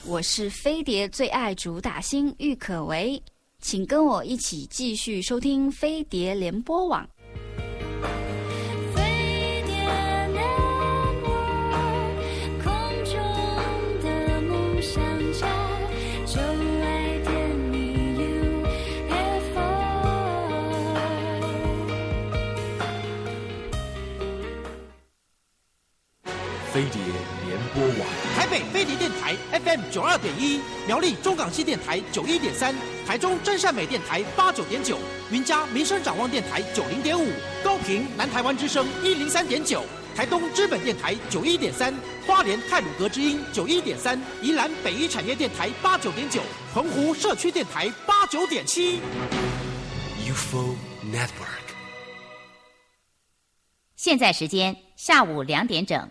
我是飞碟最爱主打星郁可唯，请跟我一起继续收听飞碟联播网。 飞碟联播网， 台北飞碟电台 FM 92.1，苗栗中港西电台91.3，台中真善美电台89.9，云嘉民生展望电台90.5，高屏南台湾之声103.9，台东知本电台91.3，花莲太鲁阁之音91.3，宜兰北一产业电台89.9，澎湖社区电台89.7。 UFO Network。 现在时间下午2点整。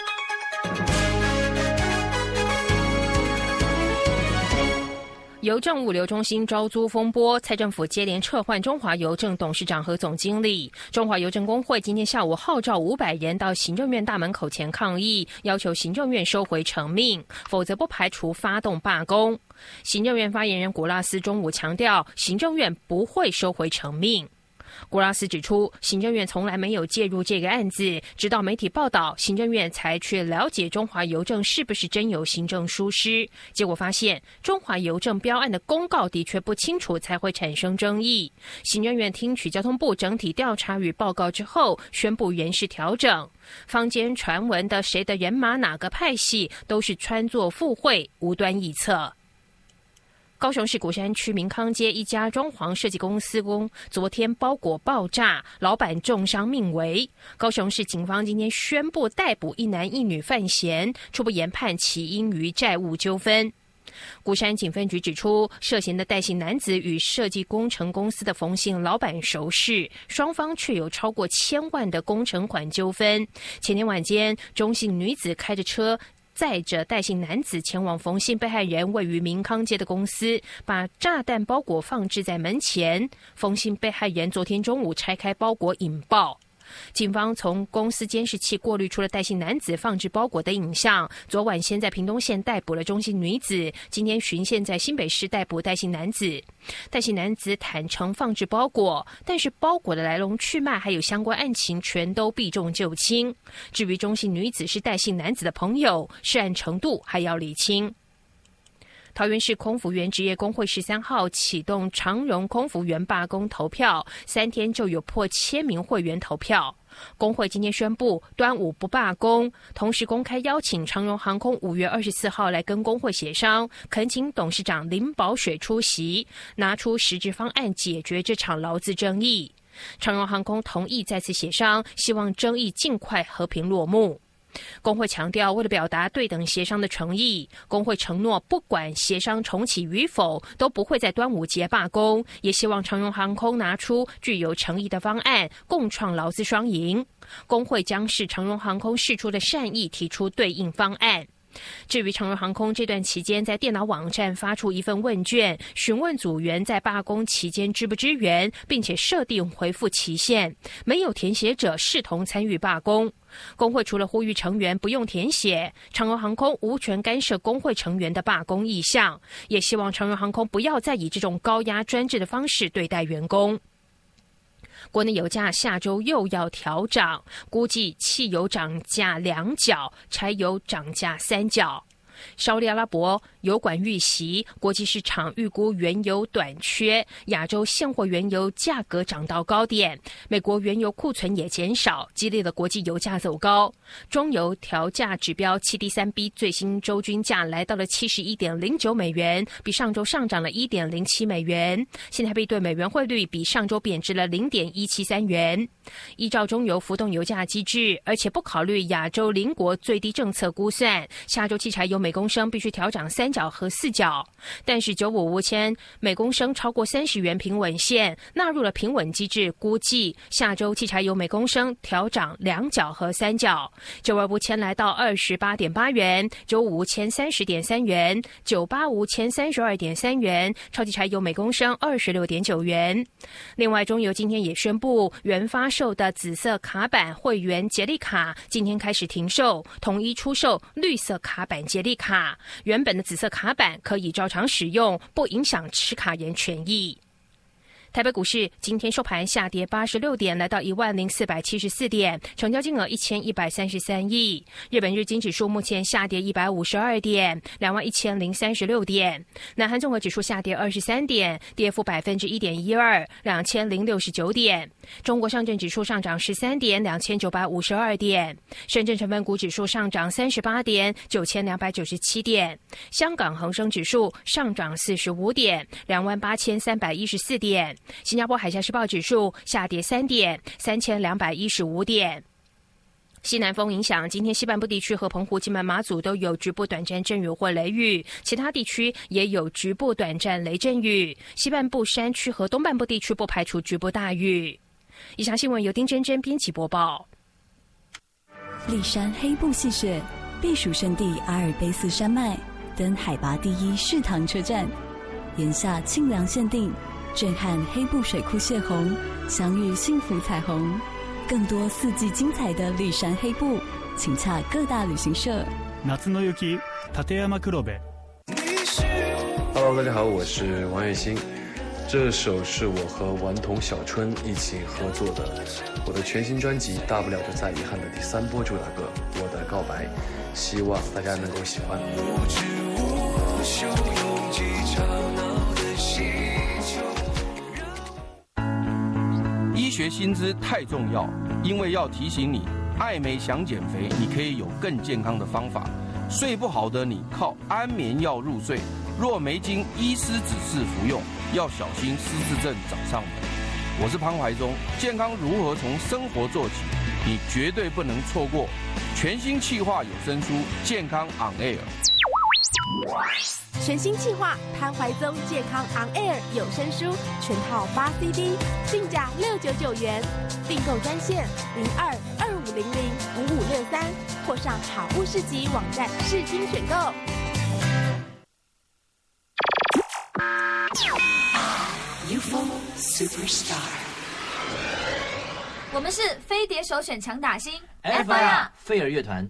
邮政物流中心招租风波，蔡政府接连撤换中华邮政董事长和总经理。中华邮政工会今天下午号召500人到行政院大门口前抗议，要求行政院收回成命，否则不排除发动罢工。行政院发言人古拉斯中午强调，行政院不会收回成命。古拉斯指出，行政院从来没有介入这个案子，直到媒体报道，行政院才去了解中华邮政是不是真有行政疏失，结果发现中华邮政标案的公告的确不清楚，才会产生争议。行政院听取交通部整体调查与报告之后，宣布人事调整。坊间传闻的谁的人马哪个派系，都是穿作附会，无端臆测。高雄市鼓山区民康街一家装潢设计公司昨天包裹爆炸，老板重伤命危。高雄市警方今天宣布逮捕1男1女犯嫌，初步研判其因于债务纠纷。鼓山警分局指出，涉嫌的戴姓男子与设计工程公司的冯姓老板熟识，双方确有超过1000万的工程款纠纷。前天晚间，中姓女子开着车载着戴姓男子前往冯姓被害人位于民康街的公司，把炸弹包裹放置在门前。冯姓被害人昨天中午拆开包裹引爆。警方从公司监视器过滤出了戴姓男子放置包裹的影像。昨晚先在屏东县逮捕了中姓女子，今天循线在新北市逮捕戴姓男子。戴姓男子坦诚放置包裹，但是包裹的来龙去脉还有相关案情全都避重就轻。至于中姓女子是戴姓男子的朋友，涉案程度还要厘清。桃园市空服员职业工会13号启动长荣空服员罢工投票，3天就有破1000名会员投票。工会今天宣布端午不罢工，同时公开邀请长荣航空5月24号来跟工会协商，恳请董事长林保水出席，拿出实质方案解决这场劳资争议。长荣航空同意再次协商，希望争议尽快和平落幕。工会强调，为了表达对等协商的诚意，工会承诺不管协商重启与否，都不会在端午节罢工，也希望长荣航空拿出具有诚意的方案，共创劳资双赢。工会将视长荣航空释出的善意，提出对应方案。至于长荣航空这段期间在电脑网站发出一份问卷，询问组员在罢工期间支不支援，并且设定回复期限，没有填写者视同参与罢工。工会除了呼吁成员不用填写，长荣航空无权干涉工会成员的罢工意向，也希望长荣航空不要再以这种高压专制的方式对待员工。国内油价下周又要调涨，估计汽油涨价2角，柴油涨价3角。沙特阿拉伯油管遇袭，国际市场预估原油短缺，亚洲现货原油价格涨到高点，美国原油库存也减少，激励了国际油价走高。中油调价指标7D3B 最新周均价来到了71.09美元，比上周上涨了1.07美元，新台币对美元汇率比上周贬值了0.173元。依照中油浮动油价机制，而且不考虑亚洲邻国最低政策估算，下周汽柴油每公升必须调涨3角和4角，但是95千每公升超过30元平稳线，纳入了平稳机制，估计下周汽柴油每公升调涨2角和3角。925千来到28.8元，955千30.3元，985千32.3元，超级柴油每公升26.9元。另外，中油今天也宣布，原发售的紫色卡版会员节力卡今天开始停售，统一出售绿色卡版节力卡，原本的紫色卡板可以照常使用，不影响持卡人权益。台北股市今天收盘下跌86点，来到10474点，成交金额1133亿。日本日经指数目前下跌152点，21036点。南韩综合指数下跌23点，跌幅1.12%，2069点。中国上证指数上涨13点，2952点。深圳成分股指数上涨38点，9297点。香港恒生指数上涨45点，28314点。新加坡海峡时报指数下跌3点，3215点。西南风影响，今天西半部地区和澎湖、金门、马祖都有局部短暂阵雨或雷雨，其他地区也有局部短暂雷阵雨。西半部山区和东半部地区不排除局部大雨。以上新闻由丁真真编辑播报。 立山黑布细雪避暑胜地阿尔卑斯山脉，登海拔第1士塘车站，炎夏清凉限定。震撼黑布水库泄洪，相遇幸福彩虹。更多四季精彩的立山黑布，请洽各大旅行社。 夏の雪、立山黒部。 Hello， 大家好，我是王栎鑫。这首是我和顽童小春一起合作的我的全新专辑《大不了就再遗憾》的第3波主打歌《我的告白》，希望大家能够喜欢。无知无休，拥挤吵闹的心。 医学新知太重要，因为要提醒你，爱美想减肥，你可以有更健康的方法。睡不好的你靠安眠药入睡，若没经医师指示服用，要小心失智症找上门。我是潘怀宗，健康如何从生活做起，你绝对不能错过。全新企划有声书《健康 On Air》。 全新企划潘怀宗健康 On Air 有声书全套8 CD， 定价699元，订购专线02-2500-5563，或上好物市集网站视听选购。 UFO Superstar， 我们是飞碟首选强打星 FIR 飞儿乐团。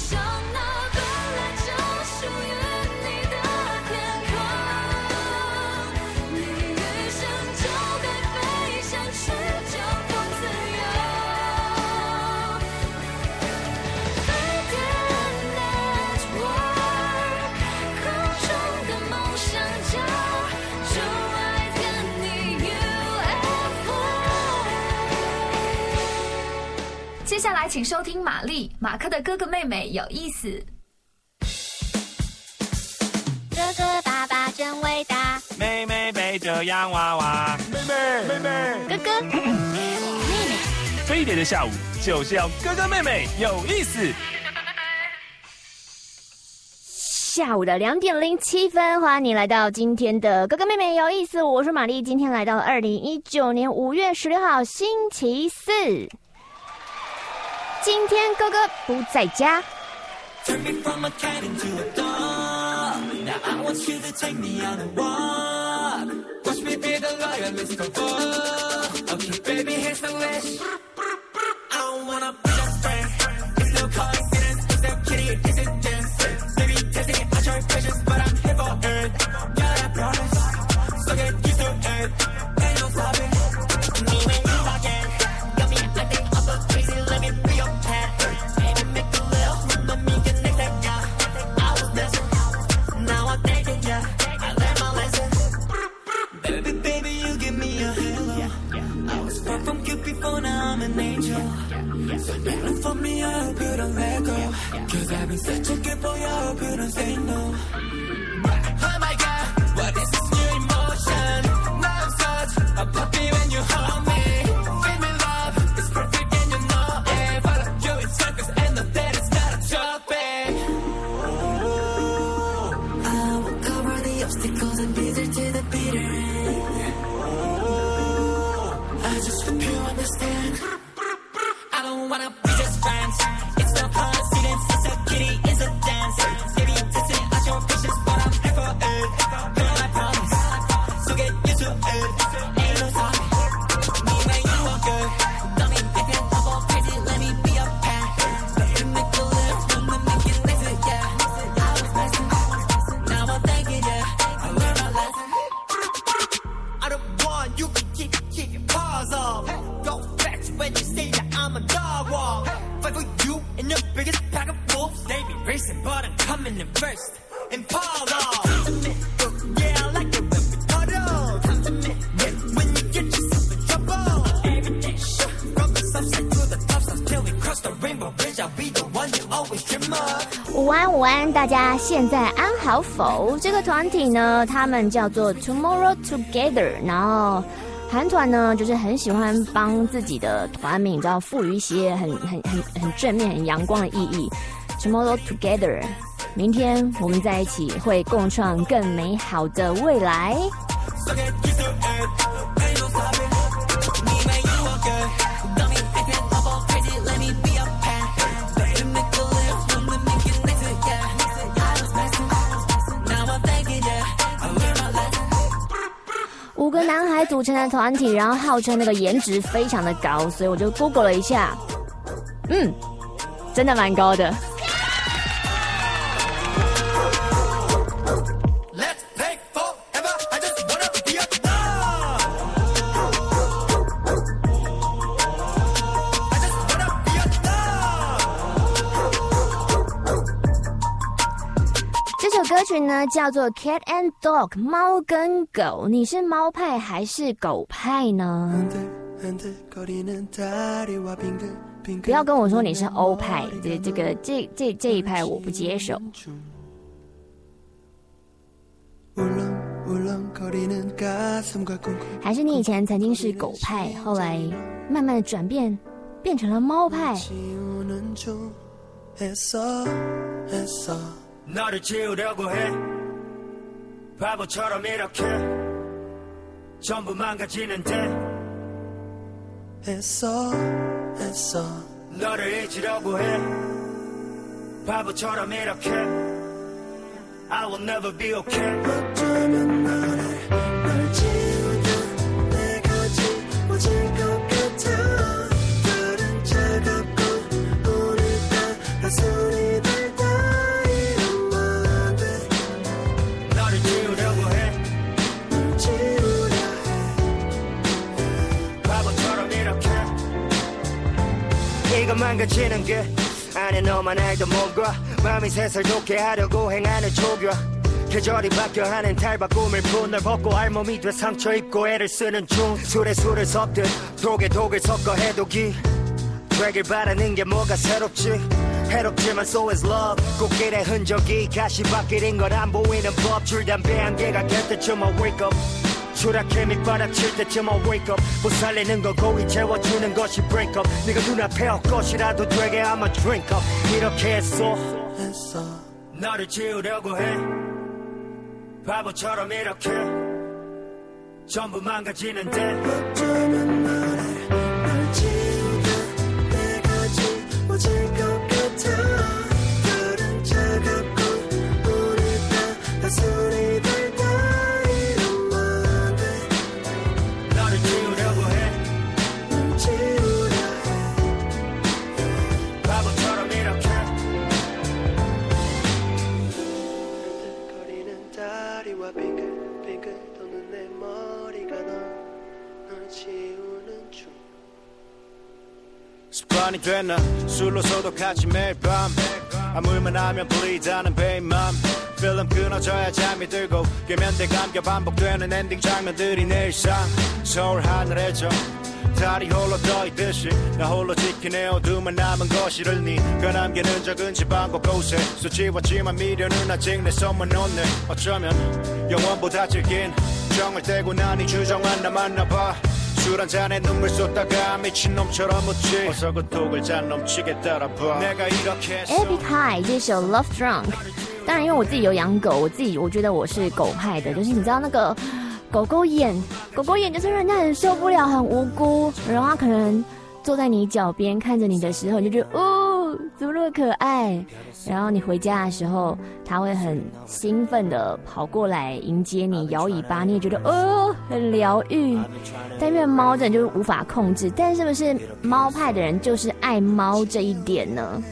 接下来请收听玛丽马克的哥哥妹妹有意思。 哥哥爸爸真伟大， 妹妹背着洋娃娃，妹妹哥哥妹妹。 飞碟的下午就是要哥哥妹妹有意思。 下午的2点07分，欢迎你来到今天的哥哥妹妹有意思，我是玛丽。今天来到了2019年5月16号星期四。今天哥哥不在家。 So now for me, I hope you don't let go. Cause I've been searching for you, I hope you don't say no. Oh my god, what is this new emotion? Now I'm such a puppy when you hold me. Feel me love, it's perfect and you know it. Follow you in circles and know that it's not a joke, babe. I will cover the obstacles and be there to the bitter end. I just hope you understand. I don't wanna be just friends. It's no coincidence, it's a kitty, it's a racing, but I'm coming in first. Impala. Yeah, I like it when we puddle. Yeah, when you get yourself in trouble. Every day, from the south side to the top side till we cross the rainbow bridge. I'll be the one you always dream of. 午安，午安，大家现在安好否？这个团体呢，他们叫做 Tomorrow Together， 然后韩团呢，就是很喜欢帮自己的团名，你知道，赋予一些很正面、很阳光的意义。Tomorrow Together， 明天我们在一起，会共创更美好的未来。5个男孩组成的团体，然后号称那个颜值非常的高，所以我就 Google 了一下，真的蛮高的。这首歌曲呢叫做 Cat and Dog， 猫跟狗，你是猫派还是狗派呢？不要跟我说你是欧派，这一派我不接受。还是你以前曾经是狗派，后来慢慢的转变，变成了猫派。 너를 지우려고 해 바보처럼 이렇게 전부 망가지는데 했어 너를 잊으려고 해 바보처럼 이렇게 I will never be okay 어쩌면 널 지우다 내가 지워질 것 같아 다른 차갑고 오늘따라 소리 이거 망가지는 게 안에 너만 알던 뭔가 마음이 새살 돋게 하려고 행하는 조교 계절이 바뀌어 하는 탈바꿈을 푼 널 벗고 알몸이 돼 상처 입고 애를 쓰는 중 술에 술을 섞듯 독에 독을 섞어 해독이 되길 바라는 게 뭐가 새롭지 해롭지만 so is love 꽃길의 흔적이 가시밭길인 걸 안 보이는 법 줄 담배 한 개가 될 때쯤 I wake up 추락해 밑바닥칠 때쯤 I wake up 못 살리는 거 고이 채워주는 것이 break up 네가 눈앞에 헛것이라도 되게 I'ma drink up 이렇게 했어 너를 지우려고 해 바보처럼 이렇게 전부 망가지는데 어쩌면 널 지우다 내가 지워질 것 같아 다른 차갑고 오늘따라 소리들 다 습관이 됐나 술로 소독하지 매일 밤 아물만 하면 불이다는 배인맘 필름 끊어져야 잠이 들고 깨면 돼 감겨 반복되는 엔딩 장면들이 내 일상 서울 하늘에 저 달이 홀로 떠있듯이 나 홀로 지키네 어둠만 남은 거실을 네가 남기는 적은 지방 곳곳에 수지웠지만 미련은 아직 내 손만 놓네 어쩌면 영원보다 질긴 정을 떼고 난 이 주정만 남았나봐 술 한 잔에 눈물 쏟다가 미친놈처럼 웃지 어서 그 독을 잔 넘치게 따라봐 내가 이렇게 Epic High 这首 Love Drunk 当然因为我自己有养狗我觉得我是狗派的就是你知道那个狗狗眼就是让人家很受不了很无辜然后他可能坐在你脚边看着你的时候你就觉得哦怎么那么可爱然后你回家的时候他会很兴奋的跑过来迎接你摇尾巴你也觉得哦很疗愈但因为猫真的就是无法控制但是不是猫派的人就是爱猫这一点呢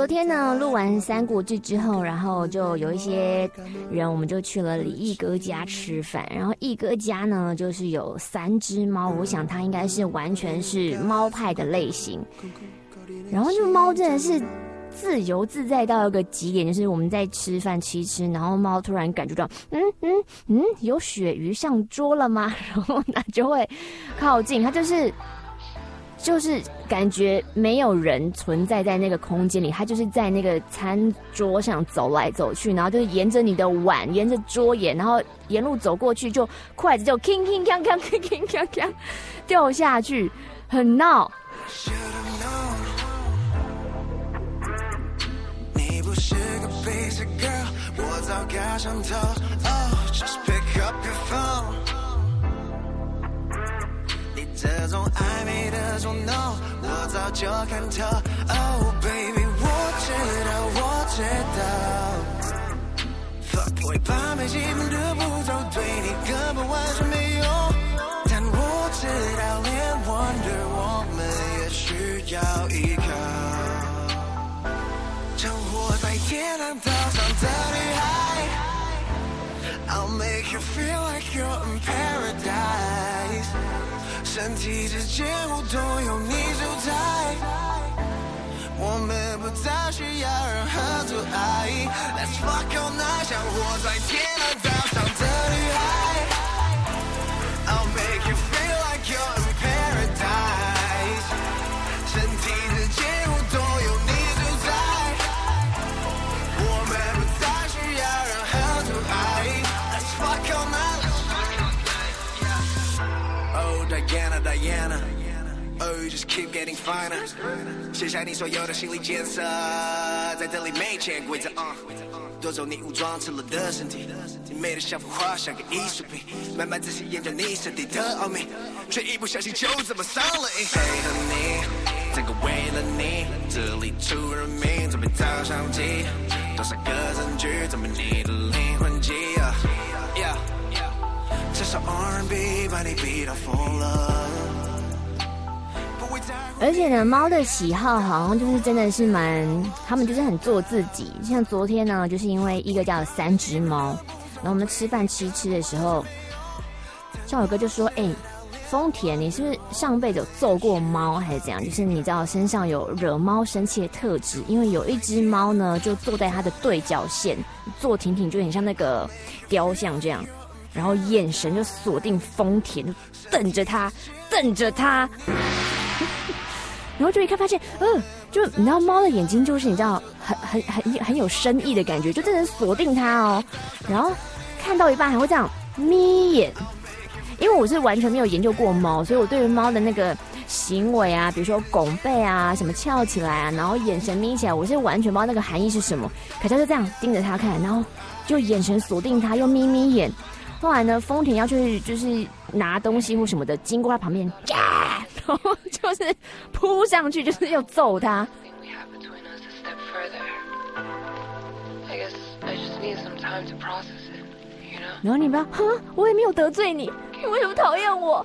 昨天呢录完《三国志》之后，然后就有一些人，我们就去了李毅哥家吃饭。然后毅哥家呢，就是有3只猫，我想他应该是完全是猫派的类型。然后这猫真的是自由自在到一个极点，就是我们在吃饭吃一吃，然后猫突然感觉到有鳕鱼上桌了吗？然后它就会靠近，它就是感觉没有人存在在那个空间里，他就是在那个餐桌上走来走去，然后就是沿着你的碗，沿着桌沿，然后沿路走过去，就筷子就铿铿锵锵铿铿锵锵掉下去，很闹。 你不是个 basic girl， 我早该上头。Oh, just pick up your phone。这种暧昧的捉弄，我早就看透。Oh baby， 我知道 ，Fuckboy 把每基本的步骤对你根本完全没用。但我知道，连 Wonder 我们也需要依靠。就活在天堂岛上的女孩 ，I'll make you feel like you're in paradise。身体之间互动有你主宰，我们不再需要任何阻碍。Let's fuck all night， 像活在天堂岛上的女孩 ，I'll make you feel like you're in paradise。身体之间互动有你主宰，我们不再需要任何阻碍。Let's fuck all night。Oh Diana， Oh you just keep getting finer。卸下你所有的心理建设，在这里没潜规则。夺走你武装赤裸的身体，你美的像幅画，像个艺术品。慢慢仔细研究你身体的奥秘，却一不小心就这么上了瘾。配合你，整个为了你，这里出人命，准备照相机，多少个证据证明你的灵魂记忆。这首 R&B 把你逼到疯了。 而且呢，猫的喜好好像就是真的是他们就是很做自己。像昨天呢，就是因为一个家有3只猫，然后我们吃饭吃的时候，像我哥就说：“丰田，你是不是上辈子有揍过猫还是怎样？就是你知道身上有惹猫生气的特质，因为有一只猫呢，就坐在它的对角线，坐挺挺，就很像那个雕像这样。”然后眼神就锁定丰田，就瞪着他，然后就一看发现，就你知道猫的眼睛就是你知道很有深意的感觉，就真的锁定他哦。然后看到一半还会这样眯眼，因为我是完全没有研究过猫，所以我对于猫的那个行为啊，比如说拱背啊，什么翘起来啊，然后眼神眯起来，我是完全不知道那个含义是什么。可他就这样盯着他看，然后就眼神锁定他，又眯眯眼。后来呢，丰田要去就是拿东西或什么的，经过他旁边，然后就是扑上去，就是要揍他。然后你不要，我也没有得罪你，你为什么讨厌我？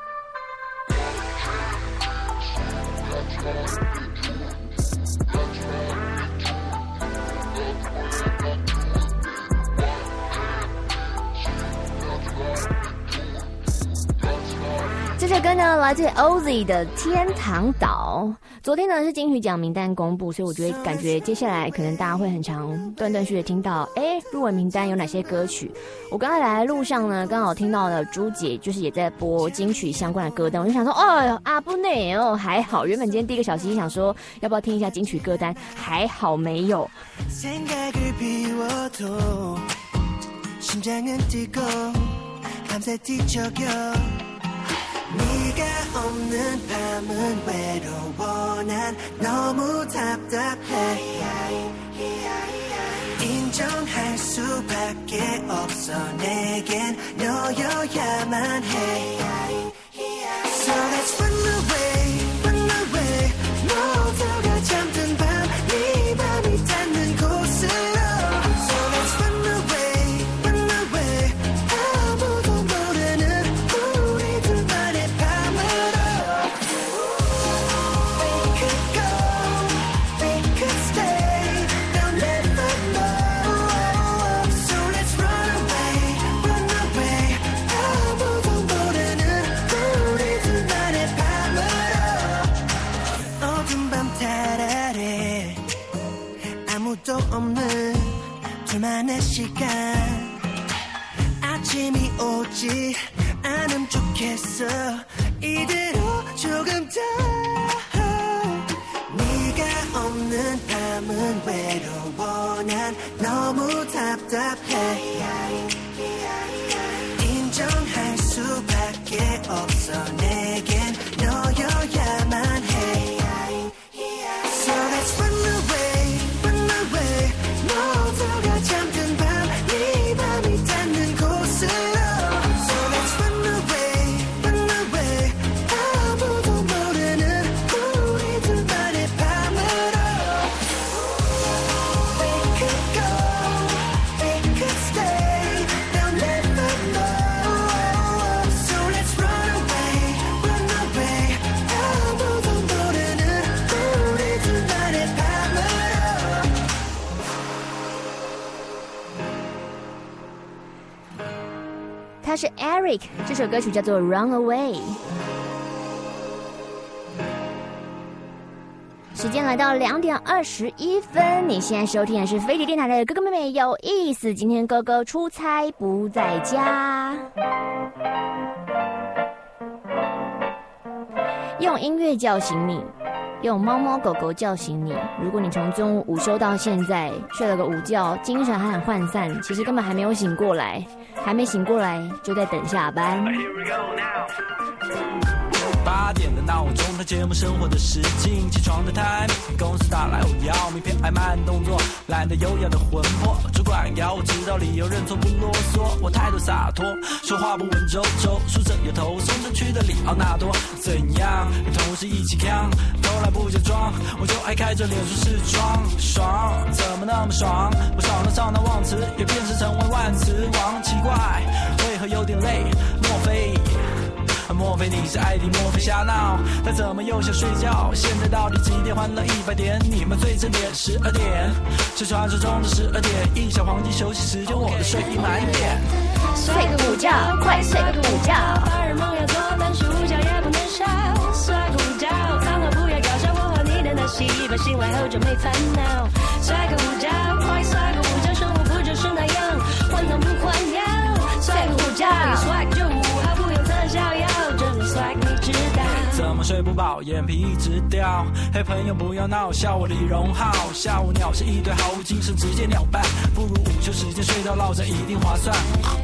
这首歌呢来自 Ozzy 的《天堂岛》。昨天呢是金曲奖名单公布，所以我觉得感觉接下来可能大家会很常断断续续听到，入围名单有哪些歌曲。我刚才来的路上呢，刚好听到了朱姐就是也在播金曲相关的歌单，我就想说，不内哦，还好。原本今天第一个小时想说要不要听一下金曲歌单，还好没有。 네가 없는 밤은 외로워 난 너무 답답해 인정할 수밖에 없어 내겐 너여야만 해 So let's run away 모두가 잠든 밤 네 맘이 닿는 곳으로 stay 시간 아침이 오지 않으면 좋겠어 이대로 조금 더 네가 없는 밤은 외로워 난 너무 답답해 인정할 수밖에 없어 내겐 너여야만 해 So let's run away 모두가 잠든 밤 네 맘이 닿는 곳으로 So let's run away 아무도 모르는 우리 둘만의 밤으로 We could go, we could stay They'll never know So let's run away 아무도 모르는 우리 둘만의 밤으로 他是 Eric， 这首歌曲叫做 Run Away。时间来到2点21分，你现在收听的是飞碟电台的哥哥妹妹有意思。今天哥哥出差不在家，用音乐叫醒你，用猫猫狗狗叫醒你。如果你从中午午休到现在睡了个午觉，精神还很涣散，其实根本还没有醒过来，还没醒过来就在等下班。 8点的闹钟，它节目生活的时境，起床的 time， 公司打来我要名片，爱慢动作，懒得优雅的魂魄。主管要我知道理由，认错不啰嗦，我态度洒脱，说话不文绉绉，梳着有头，松城区的里奥纳多。怎样？跟同事一起扛，偷懒不假装，我就爱开着脸书试装，爽，怎么那么爽？我爽到上到忘词，也变成为万词王，奇怪，为何有点累？莫非你是艾迪，莫非瞎闹？他怎么又想睡觉？现在到底几点？欢乐100点，你们最正点12点，是传说中的12点，一小黄金休息时间，我的睡意满点。 睡个午觉，快睡个午觉。 白日梦要做，但是午觉也不能少。睡个午觉，当然不要搞笑，我和你的那戏，把醒来后就没烦恼。睡个午觉，快睡个午觉，生活不就是那样，换汤不换药。睡个午觉，有 swag 就5号，不用特效药，这种 swag 你知道。 怎么睡不饱，眼皮一直掉？嘿，朋友不要闹，笑我李荣浩。下午鸟是一堆毫无精神，直接鸟办，不如午休时间睡到落枕一定划算。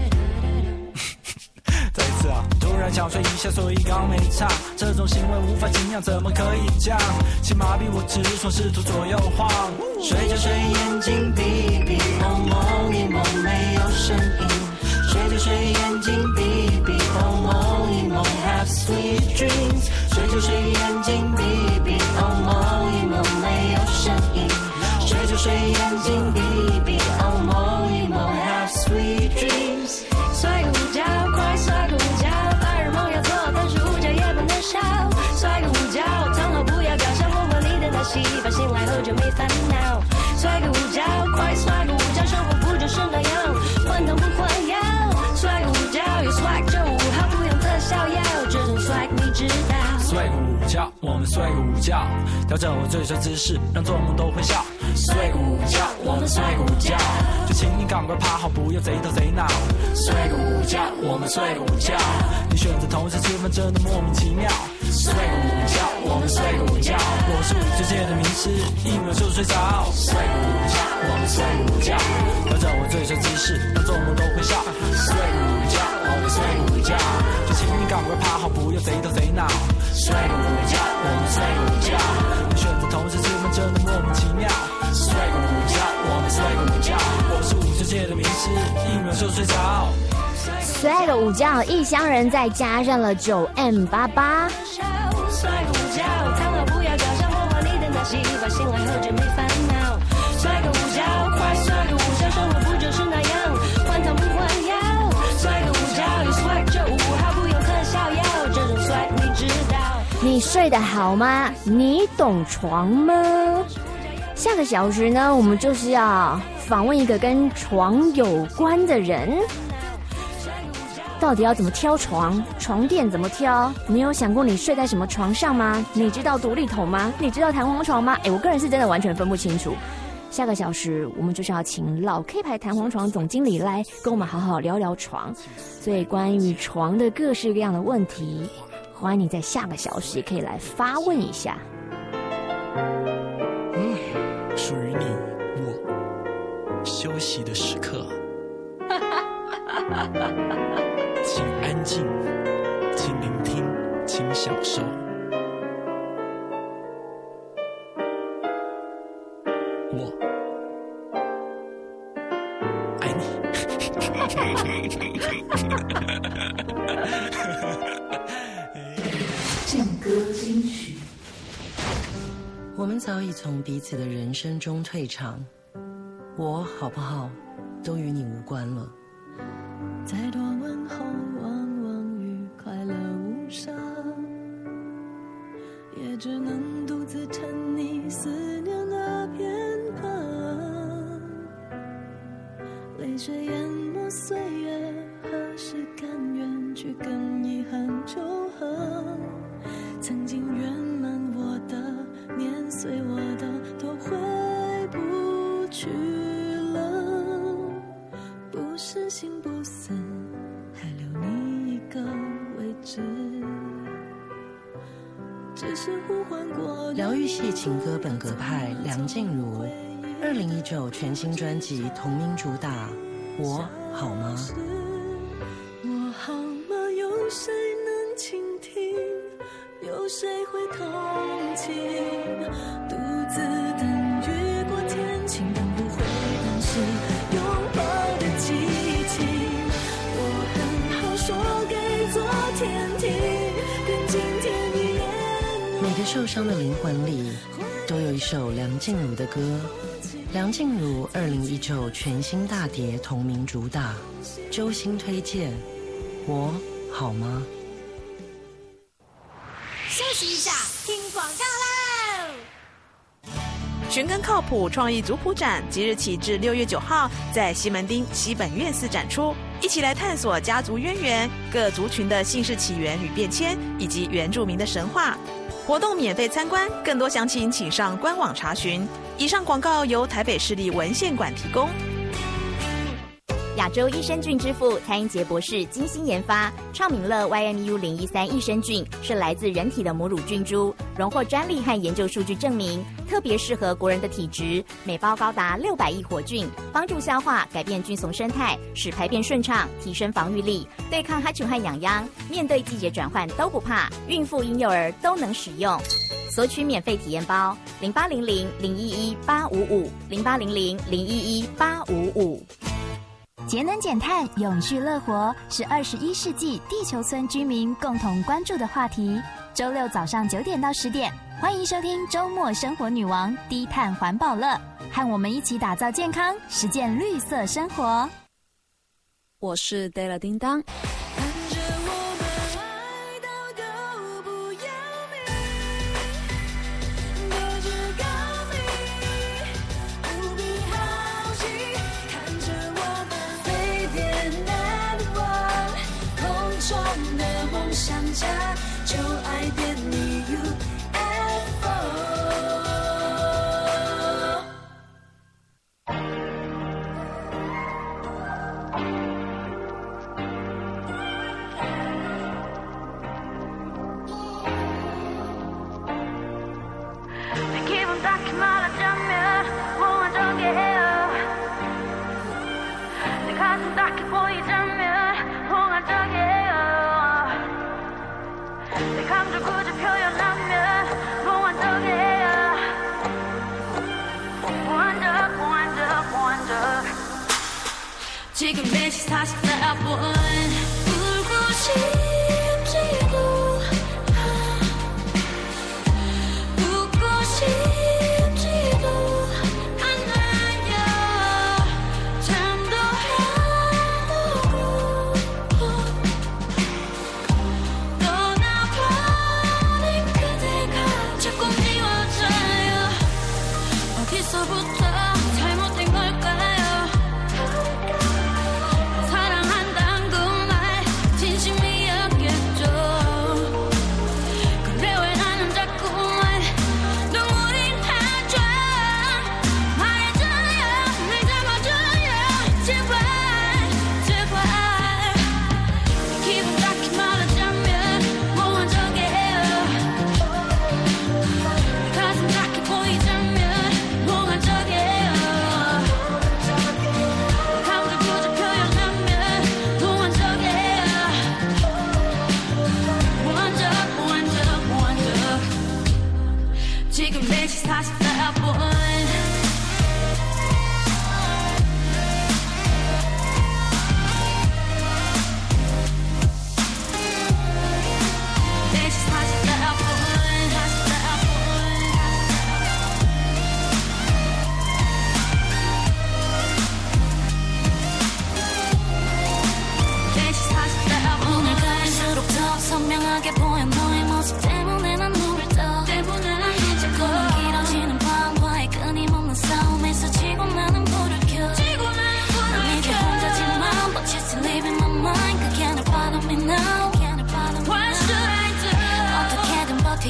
再一次啊，突然想睡一下，所以刚没唱。这种行为无法敬仰，怎么可以这样？请麻痹我直爽，试图左右晃。 睡着睡眼睛闭闭，梦一梦没有声音。睡着睡眼睛闭闭，梦一梦 have sweet dreams。睡着睡眼睛闭闭，梦一梦没有声音。睡着睡眼睛闭闭，梦一梦 have sweet dreams。 睡个午觉，快睡个午觉，白日梦要做，但是午觉也不能少。睡个午觉，躺好不要搞笑，我和你的那戏，把醒来后就没烦恼。睡个午觉，快睡个午觉，生活不就是那样，换汤不换药。睡个午觉，有 swag 就5号，不用特效药，这种 swag 你知道。 睡个午觉，我们睡个午觉，调整我最睡姿势，让做梦都会笑。睡个午觉，我们睡个午觉，就请你赶快趴好，不要贼头贼脑。睡个午觉，我们睡个午觉，你选择同时吃饭真的莫名其妙。睡个午觉，我们睡个午觉，我是午觉界的名师，1秒就睡着。睡个午觉，我们睡个午觉，调整我最睡姿势，让做梦都会笑。睡个午觉，我们睡个午觉，就请你赶快趴好，不要贼头贼脑。睡个午觉，我们睡个午觉，你选择同时吃饭真的莫名其妙。睡个午觉，我们睡个午觉，我是午觉界的名师，1秒就睡着。 睡个午觉，异乡人再加上了9M88。 睡个午觉，躺好不要搞笑，我和你的那戏，把醒来后就没烦恼。睡个午觉，快睡个午觉，生活不就是那样，换汤不换药。睡个午觉，有 swag 就5号，不用特效药，这种 swag 你知道。 你睡得好吗？你懂床吗？下个小时呢，我们就是要访问一个跟床有关的人。到底要怎么挑床？床垫怎么挑？你有想过你睡在什么床上吗？你知道独立筒吗？你知道弹簧床吗？我个人是真的完全分不清楚。 下个小时我们就是要请老 K 牌弹簧床总经理来跟我们好好聊聊床，所以关于床的各式各样的问题，欢迎你在下个小时也可以来发问一下。 属于你我休息的时刻，请安静，请聆听，请享受。我爱你。 正歌金曲。 我们早已从彼此的人生中退场，我好不好都与你无关了。 再多问候往往与快乐无伤，也只能独自沉溺思念的片刻，泪水淹没岁月，何时甘愿去跟遗憾求和？曾经圆满我的，年岁我的，都回不去了。不是心不死，还留你一个位置，只是呼唤过。 疗愈系情歌本格派梁静茹，2019全新专辑同名主打《我好吗》。 我好吗？有谁能倾听？有谁会同情？独自等雨过天晴，更不会担心拥抱的激情。我很好，说给昨天听，跟今天一样。 每个受伤的灵魂里，都有一首梁静茹的歌。梁静茹2019全新大碟同名主打，揪心推荐《我好吗》。 休息一下，听广告喽！ 寻根靠谱创意族谱展即日起至6月9号，在西门町西本院寺展出，一起来探索家族渊源、各族群的姓氏起源与变迁，以及原住民的神话。活动免费参观，更多详情请上官网查询。以上广告由台北市立文献馆提供。 亚洲益生菌之父蔡英杰博士精心研发创明乐 YMU013 益生菌，是来自人体的母乳菌株，荣获专利和研究数据证明，特别适合国人的体质，每包高达600亿活菌，帮助消化，改变菌丛生态，使排便顺畅，提升防御力，对抗哈啾和痒痒，面对季节转换都不怕，孕妇婴幼儿都能使用。索取免费体验包0800-011-855，0800-011-855。 节能减碳、永续乐活是21世纪地球村居民共同关注的话题。周六早上9点到10点，欢迎收听周末生活女王低碳环保乐，和我们一起打造健康，实践绿色生活。 我是 Della 叮当。 就爱点你 UFO。 기분 딱히 말하자면 호환적이에요. 내 가슴 딱히 보이자면 호환적이에요. 내 감정 굳이 표현하면 호환적이에요. 호환적 지금 4시 44분 울고 싶지도 웃고 싶지도 않아요. 잠도 안 오고 떠나버린 그대가 자꾸 미워져요. 어디서부터 잘못된 걸까요? 사랑하는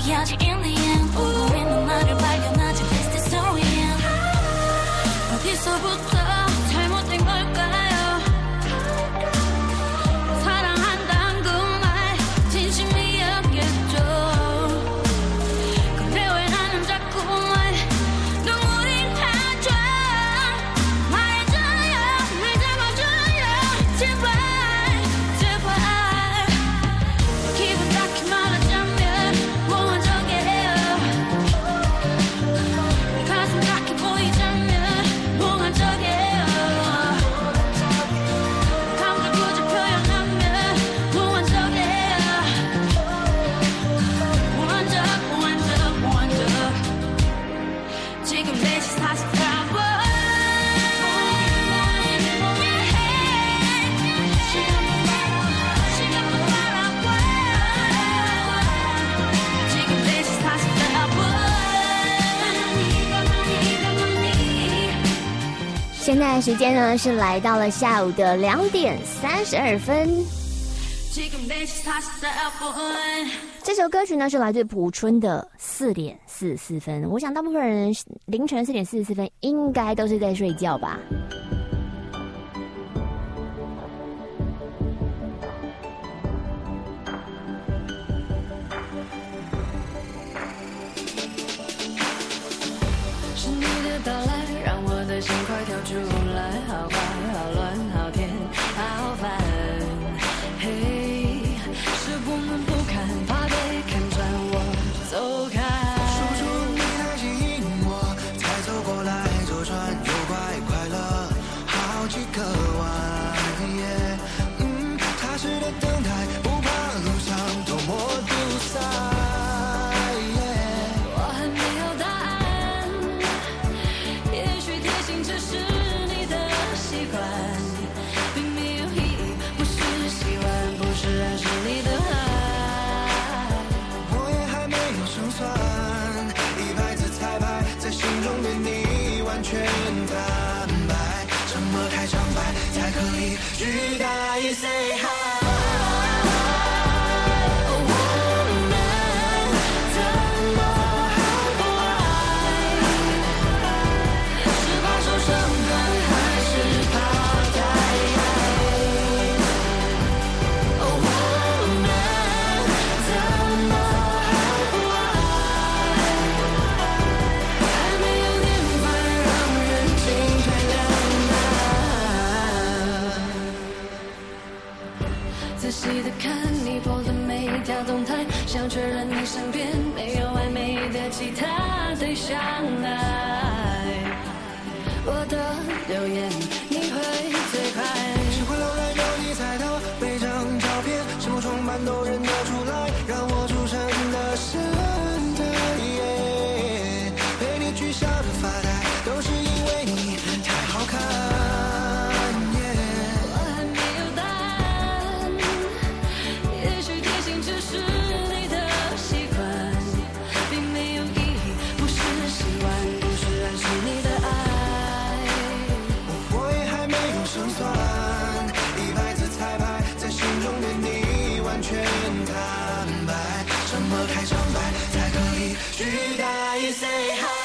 포기하지 in the end 보고 있는 나를 발견하지 this the story 어디서부터 잘못된 걸까요 사랑한다는 그 말 진심이었겠죠 근데 왜 나는 자꾸만 눈물이 나죠 말해줘요 날 잡아줘요 제발 제발 기분 좋게 말하자면 몽환적이에요 내 가슴 작게 보이자면 몽환적이에요 감정 굳이 표현하면 몽환적이에요 몽환적 지금 4시 44분 시간만 바라봐 지금 4시 44분 现在时间呢是来到了下午的2点32分。 지금 4시 44분 这首歌曲呢是来自朴春的4点44分。我想大部分人凌晨4点44分应该都是在睡觉吧。 是你的到来让我的心快跳出来好快好乱好甜好烦嘿是我们不堪怕被看穿我走开说出你太吸引我才走过来左转右拐快乐好几个弯踏实的等待不怕路上多么堵塞我还没有答案也许贴心只是你的习惯并没有意义不是喜欢不是暗示你的爱我也还没有胜算100次彩排在心中对你完全坦白怎么开场白才可以取代 say hi 仔细地看你 po 的每一条动态想确认你身边没有暧昧的其他对象爱我的留言你会最快是会偶然有你猜到每张照片什么装扮都认得出来让我出神的是的被你取笑的发呆都是因为你太好看开场白才可以取代 say hi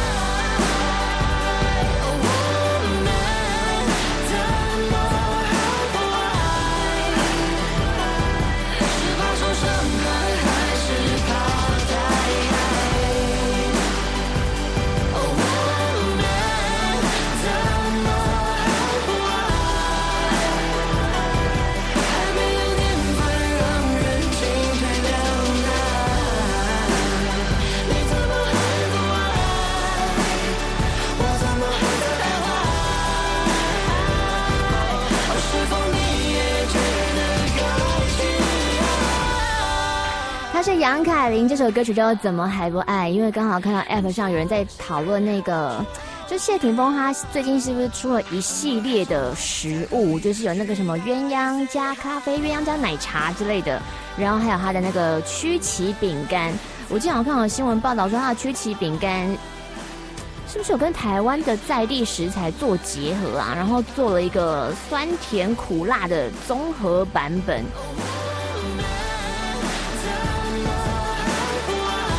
他是杨凯琳，这首歌曲叫《怎么还不爱》，因为刚好看到 App 上有人在讨论那个，就谢霆锋他最近是不是出了一系列的食物，就是有那个什么鸳鸯加咖啡、鸳鸯加奶茶之类的，然后还有他的那个曲奇饼干。我经常看到新闻报道说他的曲奇饼干是不是有跟台湾的在地食材做结合啊？然后做了一个酸甜苦辣的综合版本。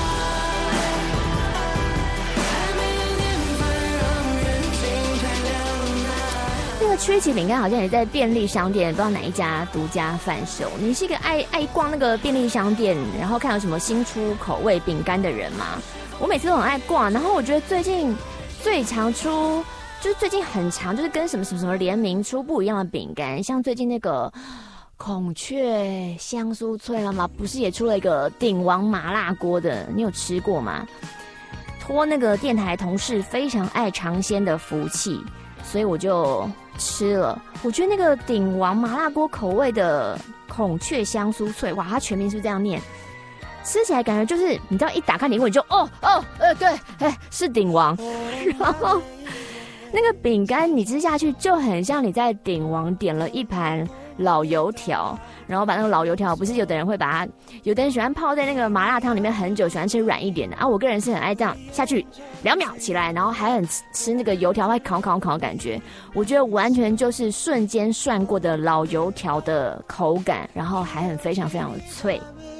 曲奇饼干好像也在便利商店，不知道哪一家独家贩售。你是一个爱逛那个便利商店，然后看有什么新出口味饼干的人吗？我每次都很爱逛，然后我觉得最近最常出，就是最近很常，就是跟什么联名出不一样的饼干，像最近那个孔雀香酥脆了吗？不是也出了一个鼎王麻辣锅的，你有吃过吗？托那个电台同事非常爱尝鲜的福气，所以我就吃了。我觉得那个鼎王麻辣锅口味的孔雀香酥脆，哇，它全名是不是这样念？吃起来感觉就是你知道一打开灵魂就对，是鼎王，然后那个饼干你吃下去就很像你在鼎王点了一盘老油条，然后把那个老油条，不是有的人会把它，有的人喜欢泡在那个麻辣烫里面很久，喜欢吃软一点的啊。我个人是很爱这样下去2秒起来，然后还很吃那个油条会烤的感觉。我觉得完全就是瞬間涮过的老油条的口感，然后还很非常非常的脆。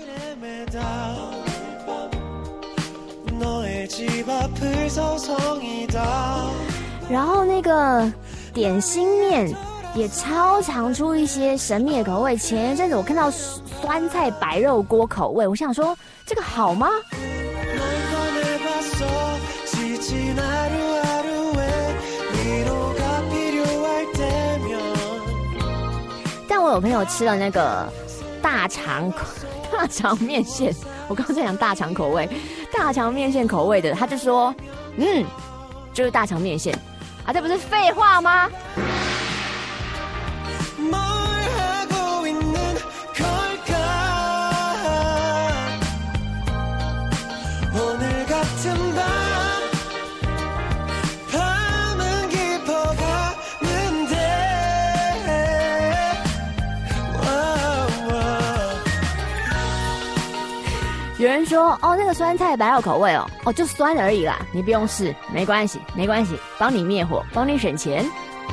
然后那个点心面也超常出一些神秘的口味。前一阵子我看到酸菜白肉锅口味，我想说这个好吗？但我有朋友吃了那个大肠面线，我刚才讲大肠口味，大肠面线口味的，他就说就是大肠面线啊，这不是废话吗？有人说那个酸菜白肉口味就酸而已啦，你不用试，没关系，帮你灭火，帮你省钱。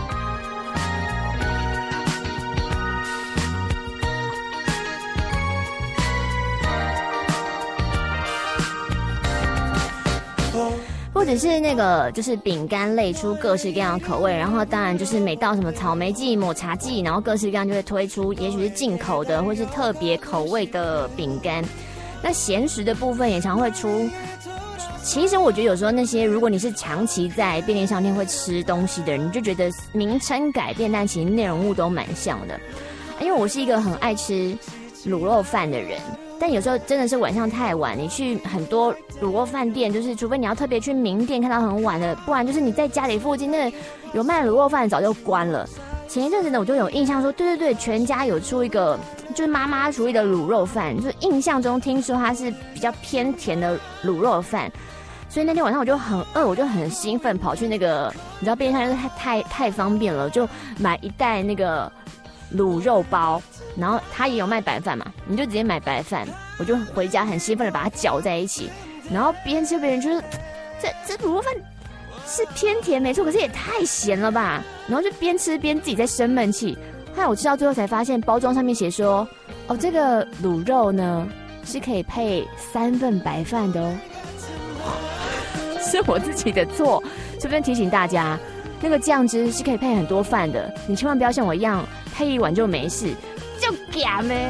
或者是那个就是饼干类出各式各样的口味，然后当然就是每到什么草莓季、抹茶季，然后各式各样就会推出，也许是进口的或是特别口味的饼干。那咸食的部分也常会出。其实我觉得有时候那些如果你是长期在便利商店会吃东西的人，你就觉得名称改变，但其实内容物都蛮像的。因为我是一个很爱吃卤肉饭的人，但有时候真的是晚上太晚，你去很多卤肉饭店，就是除非你要特别去名店看到很晚的，不然就是你在家里附近那有卖卤肉饭早就关了。前一阵子呢，我就有印象说，对，全家有出一个就是妈妈厨艺的卤肉饭，就是印象中听说它是比较偏甜的卤肉饭，所以那天晚上我就很饿，我就很兴奋跑去那个，你知道便利商店太方便了，就买一袋那个卤肉包，然后他也有卖白饭嘛，你就直接买白饭，我就回家很兴奋的把它搅在一起，然后边吃边觉得这卤肉饭是偏甜没错，可是也太咸了吧，然后就边吃边自己在生闷气。后来我吃到最后才发现，包装上面写说，这个卤肉呢是可以配3份白饭的是我自己的错。这边提醒大家，那个酱汁是可以配很多饭的，你千万不要像我一样配一碗就没事，就假咩。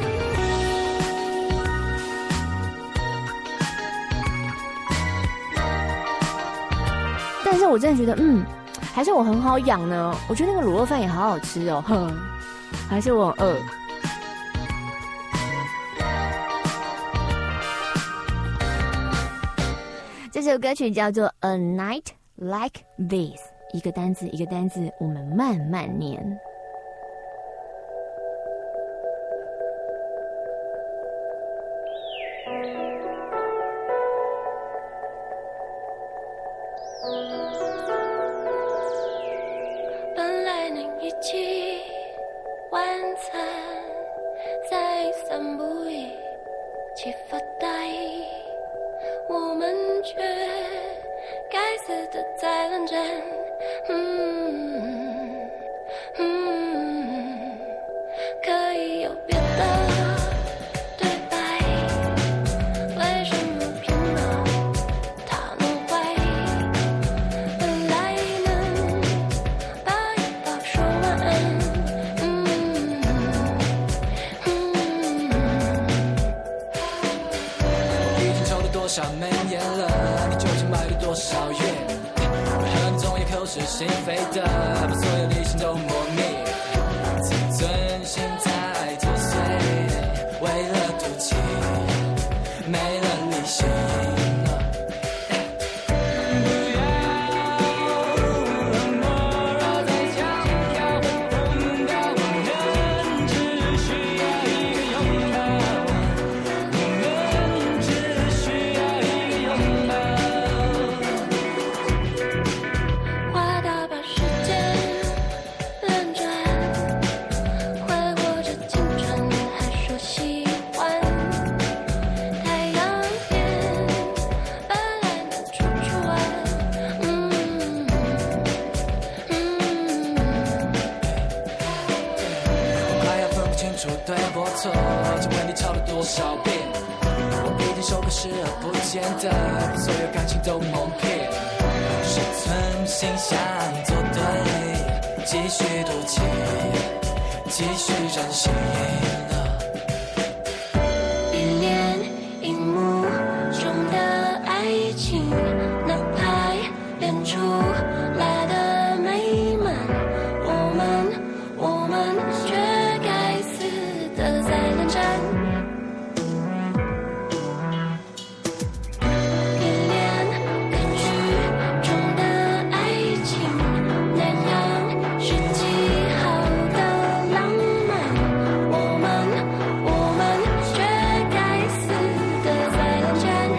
但是我真的觉得，还是我很好养呢。我觉得那个卤肉饭也好好吃哦，还是我很饿。这首歌曲叫做《A Night Like This》，一个单字一个单字，我们慢慢念。 本来能一起晚餐，再三不一起发呆，我们却该死的在冷战。可以有别的对白，为什么偏要他弄坏？本来能把一把说少门宴了？你究竟买了多少月？为何你总也口是心非的，把所有理性都磨灭？自尊心在作祟，为了赌气，没了理性。错，请问你吵了多少遍？我一定受过视而不见的，把所有感情都蒙骗。是存心想做对，继续赌气，继续任性。 一帘荧幕中的爱情，那排练出来的美满，我们却该死的在冷战。一帘歌剧中的爱情，那样是极好的浪漫，我们却该死的在冷战。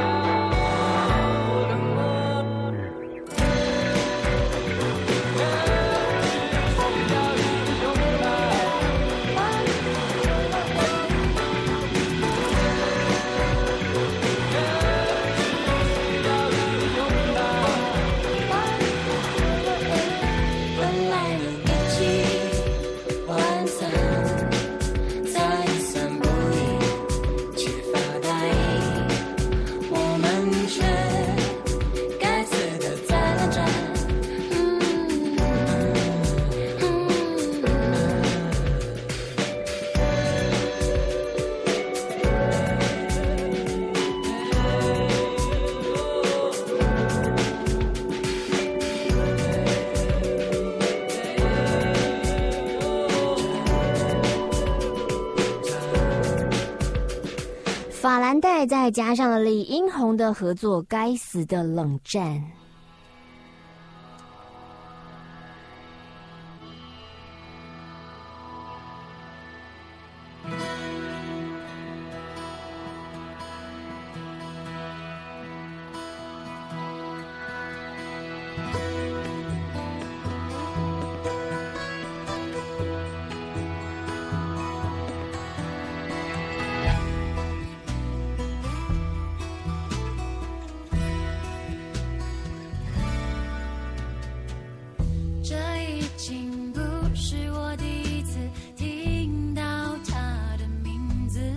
本来一起晚餐，再三不一起发呆，我们却该死的在冷战。 法兰黛再加上了李英宏的合作，《该死的冷战》。 这已经不是我第一次听到他的名字，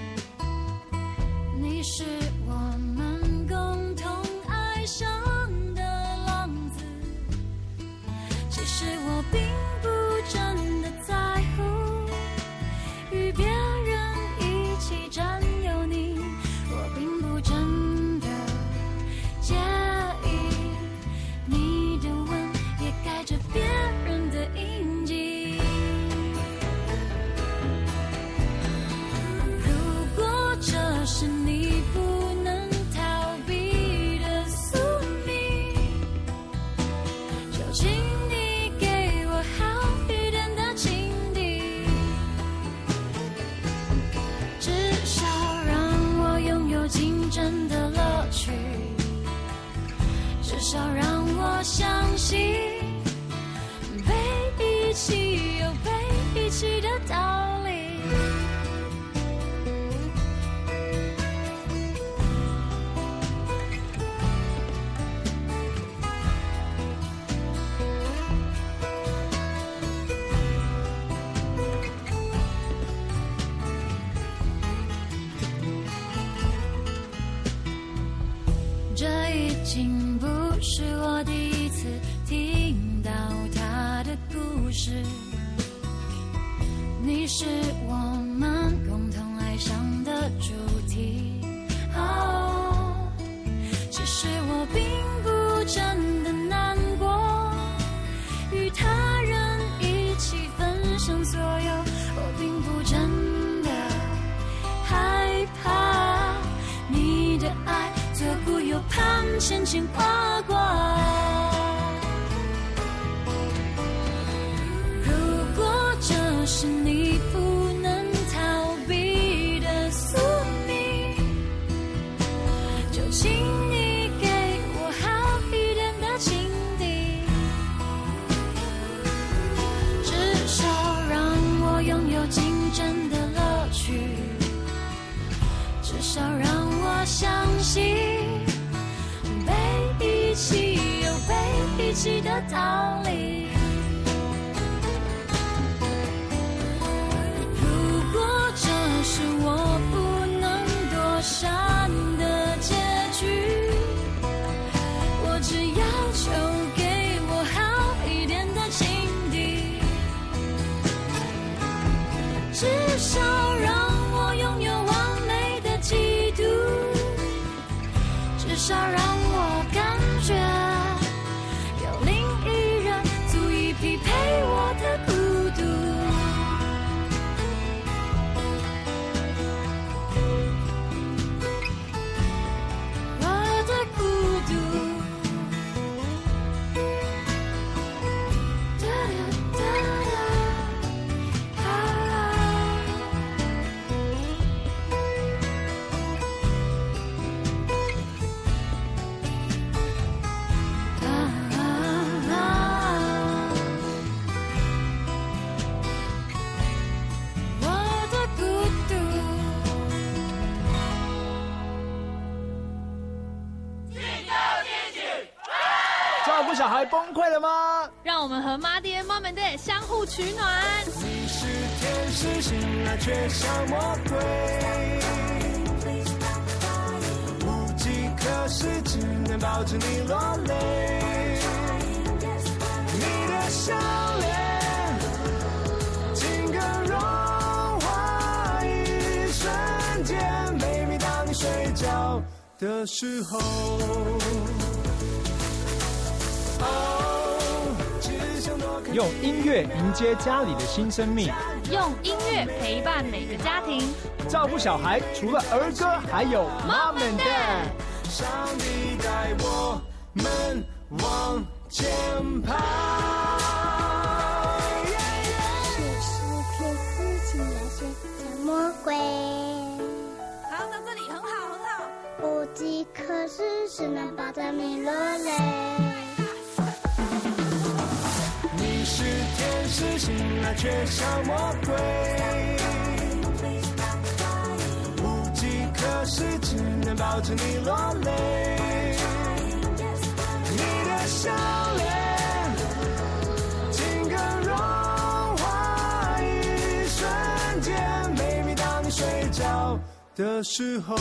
你是我们共同爱上的浪子。其实我并不真的在乎与别人一起占有你，我并不真的介意你的吻也盖着别人的印记。如果这是你不能逃避的宿命，就请你给我好一点的情敌，至少让我拥有竞争的乐趣，至少让我相信被遗弃有被遗弃的道理。这已经不是我第一次听到他的故事，你是我们共同爱上的主题。哦， 旁牵牵挂挂。如果这是你不能逃避的宿命，就请你给我好一点的情敌，至少让我拥有竞争的乐趣，至少让我相信被遗弃有被遗弃的道理。如果这是我不能躲闪的结局，我只要求给我好一点的情敌，至少让我拥有完美的嫉妒，至少让我感觉有另一人足以匹配我的孤独。我的孤独，哒哒哒哒，我的孤独。 照顾小孩崩溃了吗？ 让我们和妈爹、妈们爹相互取暖。 你是天使，醒来却像魔鬼，无计可施，只能抱着你落泪。你的笑脸，尽可融化一瞬间，每每当你睡觉的时候。 用音乐迎接家里的新生命， 用音乐陪伴每个家庭。 照顾小孩除了儿歌，还有 Mom and Dad。 上帝带我们往前跑。 是天使，醒来却像魔鬼。 好，到这里很好很好。 无计可施，只能抱着你落泪。 你是天使，醒来却像魔鬼，无计可施，只能抱着你落泪。你的笑脸，尽可融化一瞬间，每每当你睡觉的时候。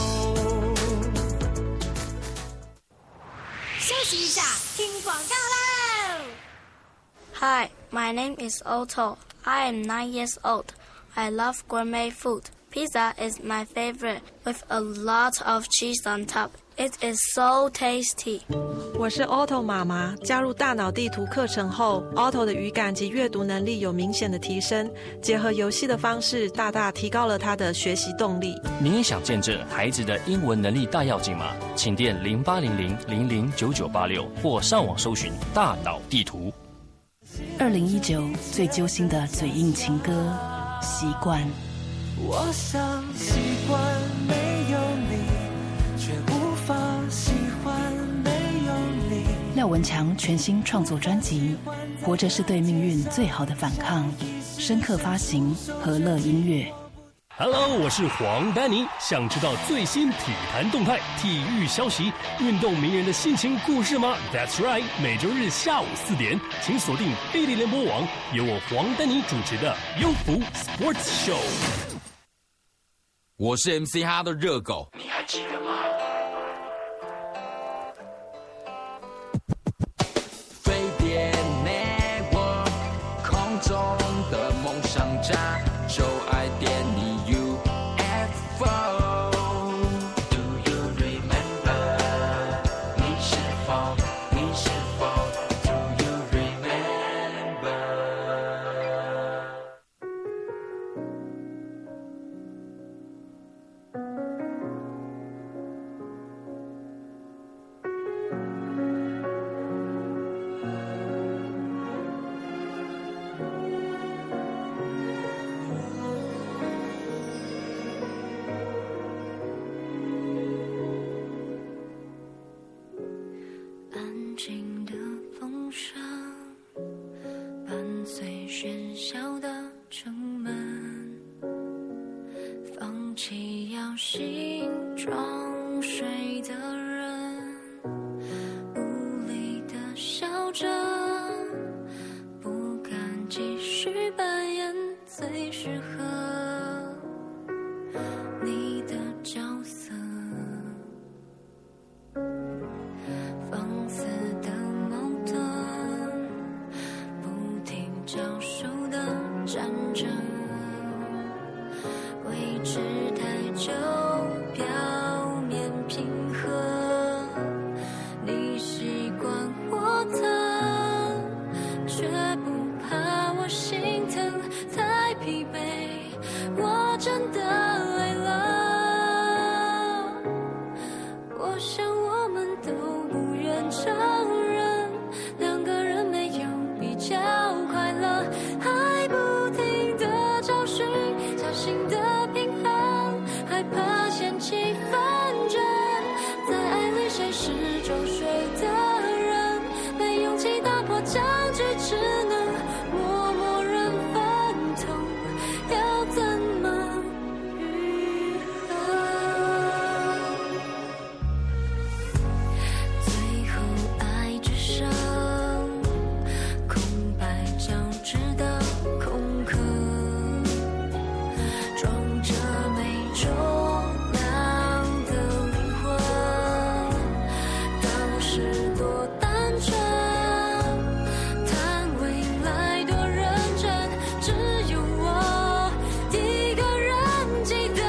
休息一下，听广告喽。 Hi, my name is Otto. I am 9 years old. I love gourmet food. Pizza is my favorite, with a lot of cheese on top. It is so tasty. 我是 Otto 妈妈，加入大脑地图课程后 ，Otto 的语感及阅读能力有明显的提升，结合游戏的方式，大大提高了他的学习动力。 您也想见证孩子的英文能力大跃进吗？请电0800009986或上网搜寻大脑地图。 2019最揪心的嘴硬情歌《习惯》。 我想习惯没有你，却无法喜欢没有你。 廖文强全新创作专辑《活着是对命运最好的反抗》，深刻发行，和乐音乐。 Hello， 我是黄丹妮。想知道最新体坛动态、体育消息、运动名人的心情故事吗 ？That's right， 每周日下午4点，请锁定飞碟联播网，由我黄丹妮主持的优福 Sports Show。 我是 MC 哈的热狗， 你还记得吗？ 飞碟 Network， 空中的梦想家，就爱点你 UFO。Do you remember？ 你是否 Do you remember？ 我醒装睡的人，无力地笑着，不敢继续扮演最适合你的角色。放肆的矛盾，不停交手的战争，维持太久表面平和，你习惯我疼，却不怕我心疼，太疲惫，我真的累了。我想我们都不愿承认，两个人没有比较快乐，还不停地找寻假性的平衡，害怕掀起纷争，在爱里谁是装睡的人，没勇气打破僵局，只能默默忍分痛，要怎么愈合？最后爱只剩空白交织的空壳，装着没重量的灵魂，当时多单纯，谈未来多认真，只有我一个人记得。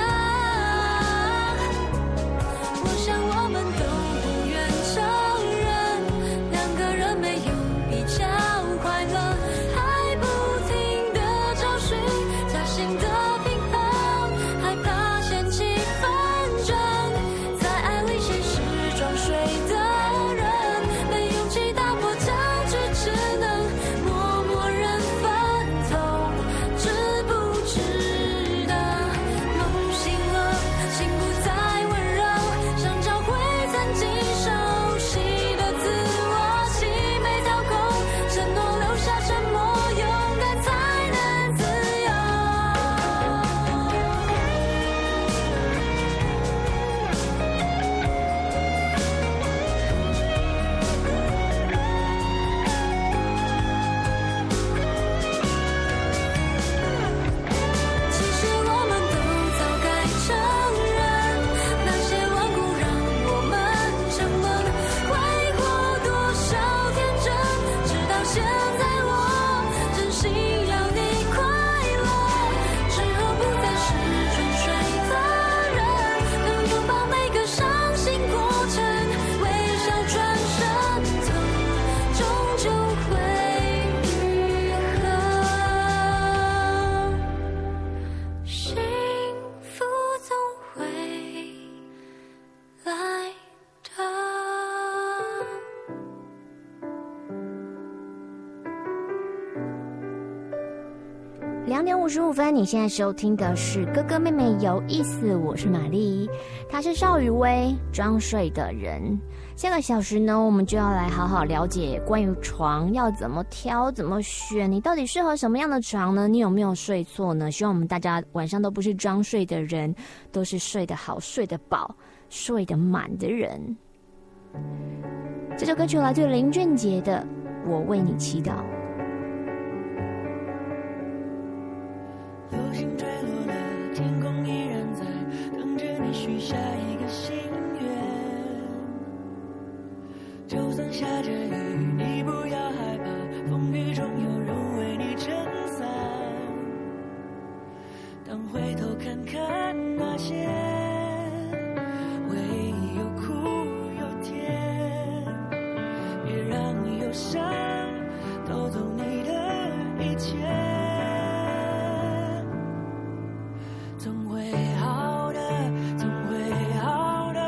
我想我们都不愿承认，两个人没有比较快乐，还不停地找寻假性的平衡，害怕掀起纷争，在爱里谁是装睡的人，没勇气打破僵局，只能默默忍分痛，值不值得？梦醒了，心不再温柔，想找回曾经熟悉的自我，心被掏空，承诺留下沉默，勇敢才能自由。其实我们都早该承认，那些顽固让我们沉沦，挥霍多少天真，直到现在我真心要你快乐，之后不再是装睡的人，能拥抱每个伤心过程，微笑转身痛，终究会愈合。幸福总会来的。 2点55分，你现在收听的是哥哥妹妹有意思，我是玛丽，他是邵雨薇，装睡的人。下个小时呢，我们就要来好好了解关于床要怎么挑、怎么选，你到底适合什么样的床呢？你有没有睡错呢？希望我们大家晚上都不是装睡的人，都是睡得好、睡得饱、睡得满的人。这首歌曲来自林俊杰的《我为你祈祷》。 流星坠落了，天空依然在等着你许下一个心愿。就算下着雨，你不要害怕，风雨中有人为你撑伞。当回头看看那些回忆，有苦有甜，别让忧伤偷走你的一切。总会好的，总会好的，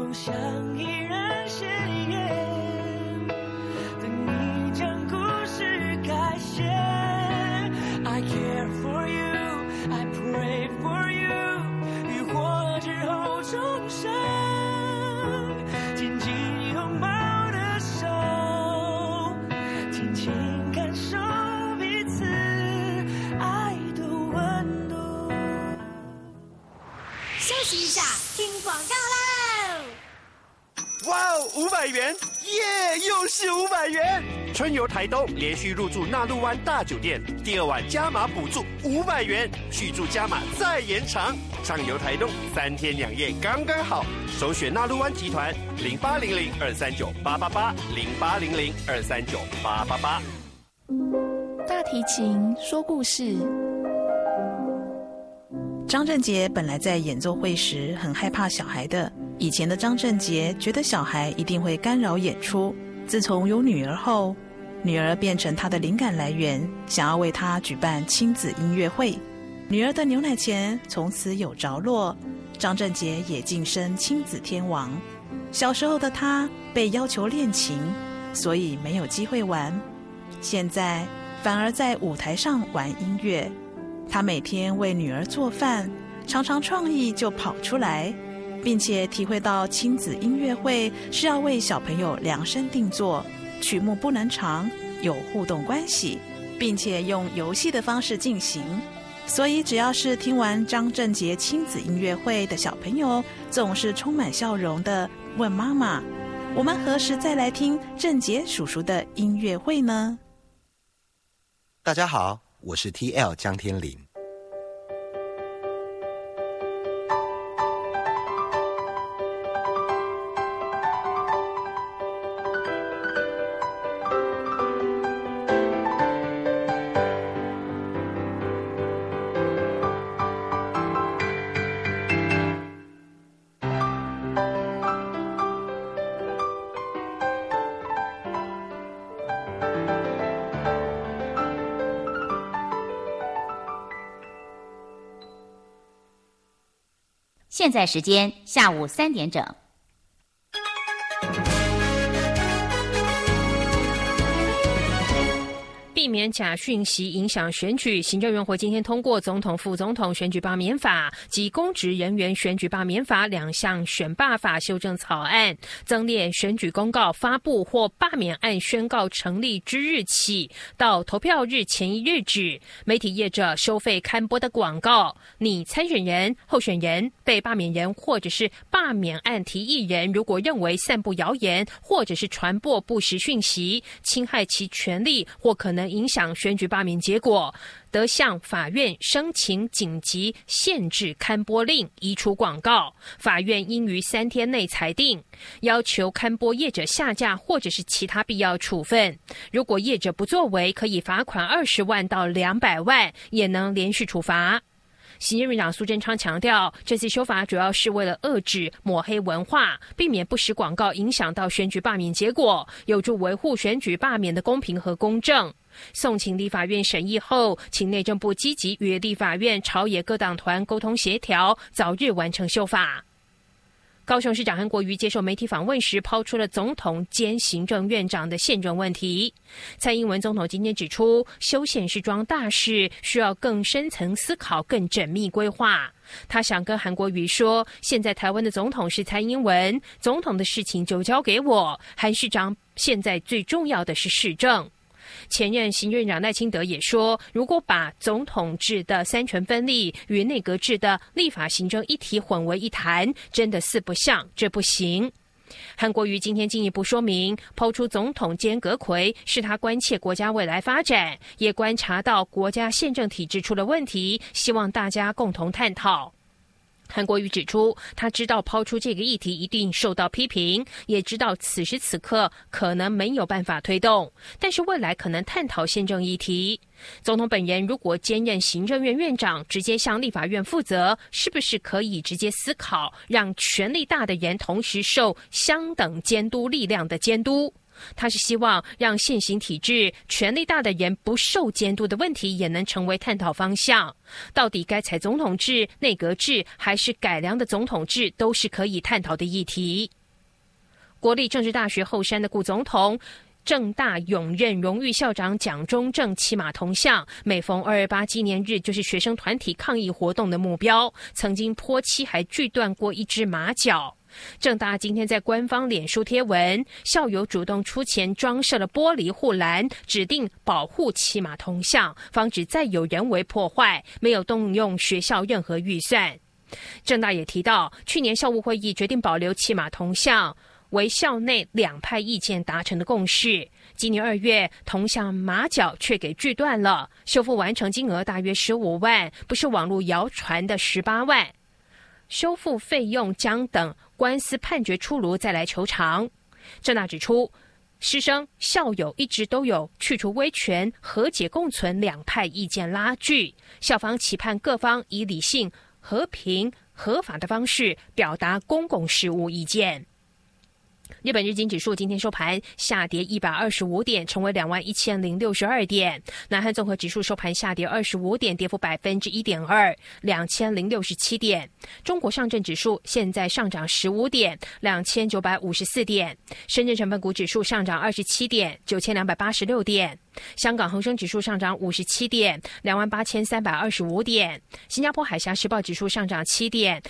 梦想依然鲜艳，等你将故事改写。I care for you, I pray for you， 浴火之后重生，紧紧拥抱的手，轻轻感受彼此爱的温度。 休息一下，听广告喽！ 哇哦，500元，耶，又是500元！春游台东，连续入住纳陆湾大酒店，第2晚加码补助500元，续住加码再延长。畅游台东3天2夜刚刚好，首选纳陆湾集团0800-239-888，0800-239-888。 大提琴说故事。张振杰本来在演奏会时很害怕小孩的，以前的张振杰觉得小孩一定会干扰演出。自从有女儿后，女儿变成他的灵感来源，想要为他举办亲子音乐会。女儿的牛奶钱从此有着落，张振杰也晋升亲子天王。小时候的他被要求练琴，所以没有机会玩，现在反而在舞台上玩音乐。他每天为女儿做饭，常常创意就跑出来，并且体会到亲子音乐会是要为小朋友量身定做，曲目不能长，有互动关系，并且用游戏的方式进行。所以只要是听完张振杰亲子音乐会的小朋友，总是充满笑容的问妈妈，我们何时再来听振杰叔叔的音乐会呢？ 大家好，我是 TL 江天林。 现在时间下午3点整。 避免假讯息影响选举，行政院会今天通过总统、副总统选举罢免法及公职人员选举罢免法2项选罢法修正草案，增列选举公告发布或罢免案宣告成立之日起到投票日前一日止，媒体业者收费刊播的广告，拟参选人、候选人、被罢免人或者是罢免案提议人，如果认为散布谣言或者是传播不实讯息，侵害其权利或可能影响选举罢免结果，得向法院申请紧急限制刊播令，移除广告。法院应于3天内裁定，要求刊播业者下架或者是其他必要处分。如果业者不作为，可以罚款20万到200万，也能连续处罚。行政院长苏贞昌强调，这次修法主要是为了遏制抹黑文化，避免不实广告影响到选举罢免结果，有助维护选举罢免的公平和公正。送请立法院审议后，请内政部积极与立法院朝野各党团沟通协调，早日完成修法。高雄市长韩国瑜接受媒体访问时，抛出了总统兼行政院长的宪政问题。蔡英文总统今天指出，修宪是桩大事，需要更深层思考、更缜密规划。他想跟韩国瑜说，现在台湾的总统是蔡英文，总统的事情就交给我，韩市长现在最重要的是市政。前任行政院长赖清德也说，如果把总统制的3权分立与内阁制的立法行政一体混为一谈，真的四不像，这不行。韩国瑜今天进一步说明，抛出总统兼阁揆是他关切国家未来发展，也观察到国家宪政体制出了问题，希望大家共同探讨。韩国瑜指出，他知道抛出这个议题一定受到批评，也知道此时此刻可能没有办法推动，但是未来可能探讨宪政议题。总统本人如果兼任行政院院长，直接向立法院负责，是不是可以直接思考，让权力大的人同时受相等监督力量的监督？他是希望让现行体制权力大的人不受监督的问题也能成为探讨方向。到底该采总统制、内阁制还是改良的总统制，都是可以探讨的议题。 国立政治大学后山的顾总统，政大永任荣誉校长蒋中正骑马铜像，每逢228纪念日就是学生团体抗议活动的目标，曾经泼漆还锯断过一只马脚。政大今天在官方脸书贴文，校友主动出钱装设了玻璃护栏，指定保护骑马铜像，防止再有人为破坏，没有动用学校任何预算。政大也提到，去年校务会议决定保留骑马铜像，为校内两派意见达成的共识。今年2月，铜像马脚却给锯断了，修复完成金额大约15万，不是网络谣传的18万。修复费用将等官司判决出炉再来求偿。政大指出，师生校友一直都有去除威权、和解共存两派意见拉锯，校方期盼各方以理性、和平、合法的方式表达公共事务意见。日本日经指数今天收盘下跌125点，成为21,062点。南韩综合指数收盘下跌25点，跌幅1.2%， 2067点。中国上证指数现在上涨15点，2954点。深圳成分股指数上涨27点，9286点。香港恒生指数上涨57点，28325点。新加坡海峡时报指数上涨7点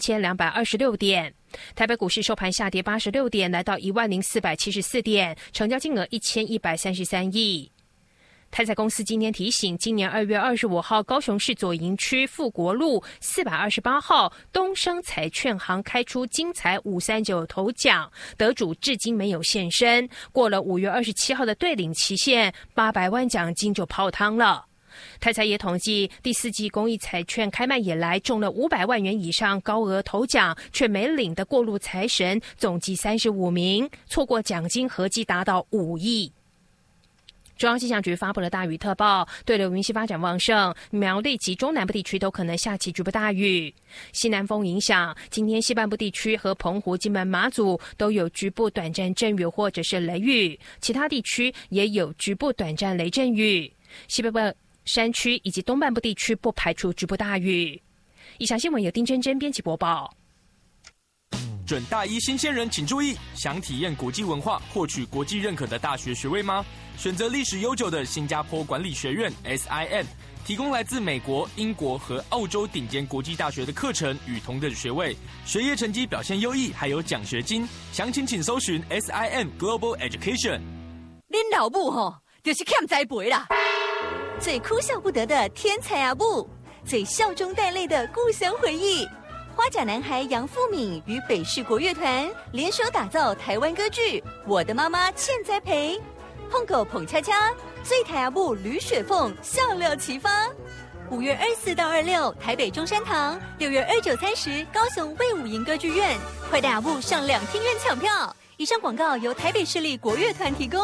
，3226点。台北股市收盘下跌86点，来到10474点，成交金额1133亿。台彩公司今天提醒，今年2月25号高雄市左营区富国路428号东升彩券行开出精彩539头奖，得主至今没有现身，过了5月27号的对领期限，800万奖金就泡汤了。台彩也统计，第4季公益彩券开卖以来，中了500万元以上高额头奖却没领的过路财神总计35名，错过奖金合计达到5亿。中央气象局发布了大雨特报，对流云系发展旺盛，苗栗及中南部地区都可能下起局部大雨。西南风影响，今天西半部地区和澎湖、金门、马祖都有局部短暂阵雨或者是雷雨，其他地区也有局部短暂雷阵雨。西北部山区以及东半部地区不排除局部大雨。以上新闻由丁真真编辑播报。 准大一新鲜人请注意，想体验国际文化，获取国际认可的大学学位吗？选择历史悠久的新加坡管理学院 SIM， 提供来自美国、英国和澳洲顶尖国际大学的课程与同等学位，学业成绩表现优异，还有奖学金。详情请搜寻 SIM Global Education。 恁老母吼，就是欠栽培啦。最哭笑不得的天才阿布，最笑中带泪的故乡回忆。花甲男孩杨富敏与北市国乐团联手打造台湾歌剧《我的妈妈欠栽培》，碰狗捧恰恰，最台阿布吕雪凤笑料齐发。5月24到26台北中山堂，6月29、30高雄卫武营歌剧院，快带阿布上2厅院抢票。以上广告由台北市立国乐团提供。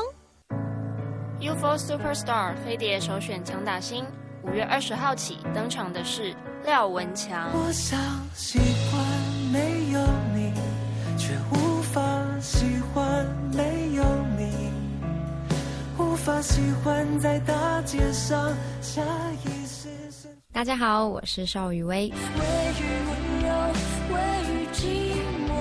UFO Superstar 飞碟首选强打星，5月20号起登场的是廖文强。 我想喜欢没有你，却无法喜欢没有你，无法喜欢在大街上下意识。 大家好，我是邵雨薇。 位于温柔，位于寂寞，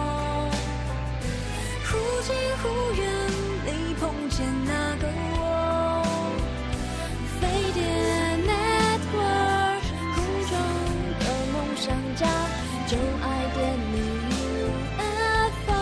忽近忽远里碰见那个我。飞碟 Network 空中的梦想家，就爱点你 UFO。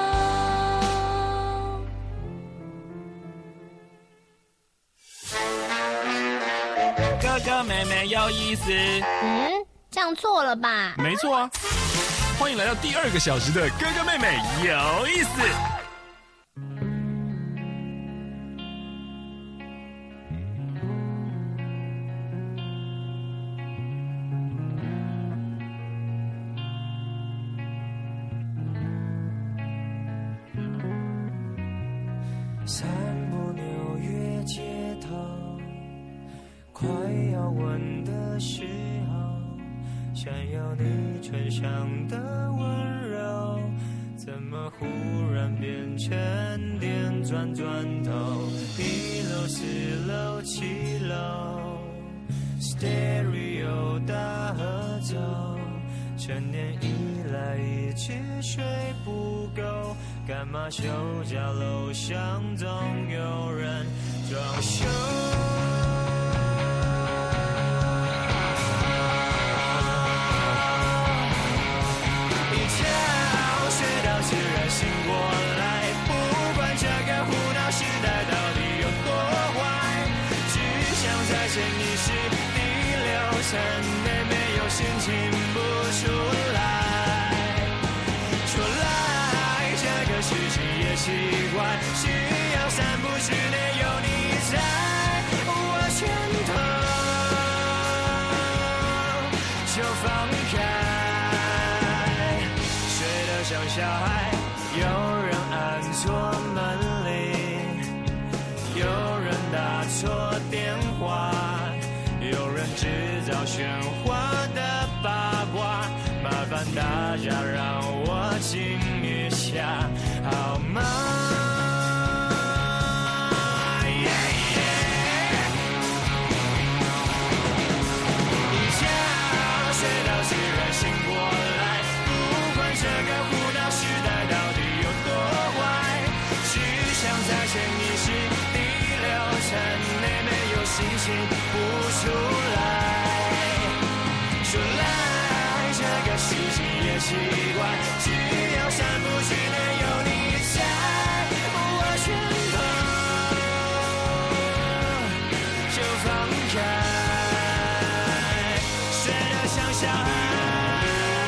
哥哥妹妹有意思。 这样错了吧？ 没错啊。欢迎来到第2个小时的哥哥妹妹有意思。 散步纽约街头，快要吻的时候，想要你唇上的温柔，怎么忽然变成电转转头？1楼、4楼、7楼 ，Stereo 大合奏，成年以来一直睡不够，干马修家楼上总有人装修。一觉睡到自然醒过来，不管这个胡闹时代到底有多坏，只想在潜意识第六层内没有心情不出来，出来这个世界也奇怪，需要3步之内有你在我拳头就放开，睡得像小孩，有人按错门铃，有人打错电话，有人制造喧哗的八卦，麻烦大家让我静一下好吗？一觉睡到自然醒过来，不管这个胡闹时代到底有多坏，只想在潜意识第6层内没有心情不出来，出来这个世界也奇怪，只要3步之内有你在我拳头就放开，睡得像小孩。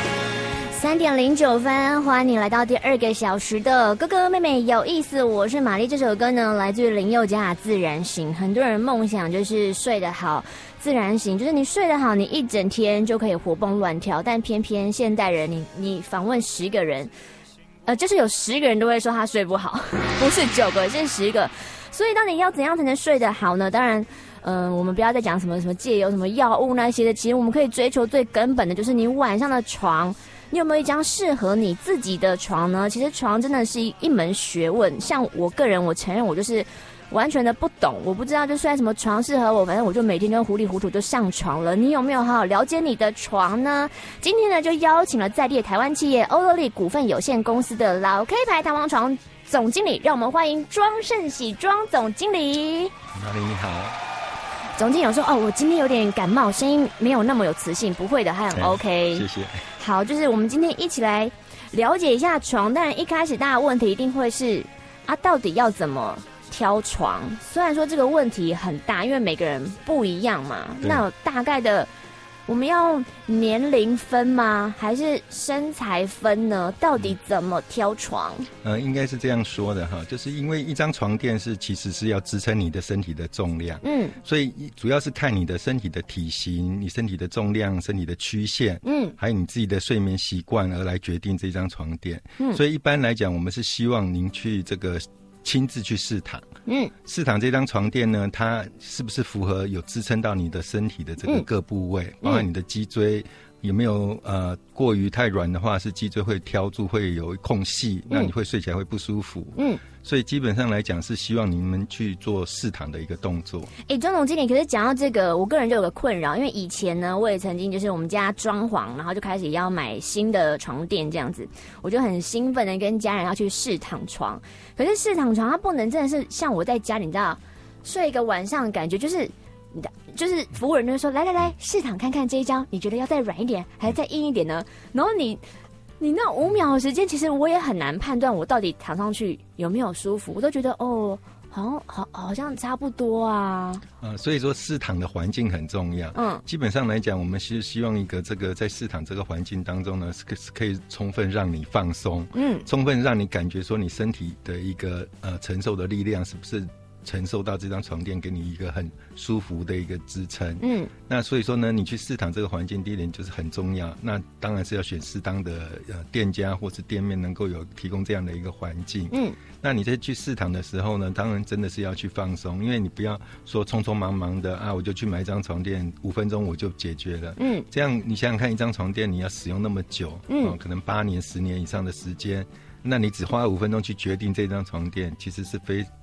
3点09分，欢迎你来到第2个小时的哥哥妹妹有意思，我是玛丽。这首歌呢，来自于林宥嘉的《自然醒》。很多人梦想就是睡得好，自然醒，就是你睡得好，你一整天就可以活蹦乱跳。但偏偏现代人，你访问10个人，就是有10个人都会说他睡不好，不是9个，是10个。所以到底要怎样才能睡得好呢？当然。我们不要再讲什么借由什么药物那些的，其实我们可以追求最根本的，就是你晚上的床，你有没有一张适合你自己的床呢？其实床真的是一门学问。像我个人，我承认我就是完全的不懂，我不知道就睡在什么床适合我，反正我就每天就糊里糊涂就上床了。你有没有好好了解你的床呢？今天呢，就邀请了在地的台湾企业欧乐利股份有限公司的老 K 牌弹簧床总经理，让我们欢迎庄胜喜庄总经理。 哪里你好。 总经理有说我今天有点感冒，声音没有那么有磁性，不会的，还很 OK。 谢谢。 好，就是我们今天一起来了解一下床。当然，一开始大家的问题一定会是到底要怎么挑床？虽然说这个问题很大，因为每个人不一样嘛。那有大概的，我们要年龄分吗？还是身材分呢？到底怎么挑床？ 应该是这样说的哈，就是因为一张床垫其实是要支撑你的身体的重量，所以主要是看你的身体的体型、你身体的重量、身体的曲线，还有你自己的睡眠习惯而来决定这张床垫。所以一般来讲，我们是希望您去这个亲自去试躺，试躺这张床垫呢，它是不是符合有支撑到你的身体的这个各部位，包括你的脊椎有没有过于太软的话，是脊椎会挑住，会有空隙，那你会睡起来会不舒服。所以基本上来讲是希望你们去做试躺的一个动作。 庄总经理，可是讲到这个，我个人就有个困扰，因为以前呢，我也曾经就是我们家装潢，然后就开始要买新的床垫这样子，我就很兴奋的跟家人要去试躺床。可是试躺床它不能真的是像我在家里，你知道睡一个晚上的感觉，就是服务人就会说来试躺看看这一张，你觉得要再软一点还是再硬一点呢？然后你那5秒的时间，其实我也很难判断我到底躺上去有没有舒服，我都觉得好像差不多啊。 所以说试躺的环境很重要。基本上来讲，我们是希望一个这个在试躺这个环境当中呢，是可以充分让你放松，充分让你感觉说你身体的一个承受的力量是不是承受到这张床垫给你一个很舒服的一个支撑。那所以说呢，你去试躺这个环境，第一点就是很重要。那当然是要选适当的店家或是店面能够有提供这样的一个环境。那你在去试躺的时候呢，当然真的是要去放松，因为你不要说匆匆忙忙的我就去买一张床垫，5分钟我就解决了。这样你想想看，一张床垫你要使用那么久，可能8年10年以上的时间，那你只花5分钟去决定这张床垫，其实是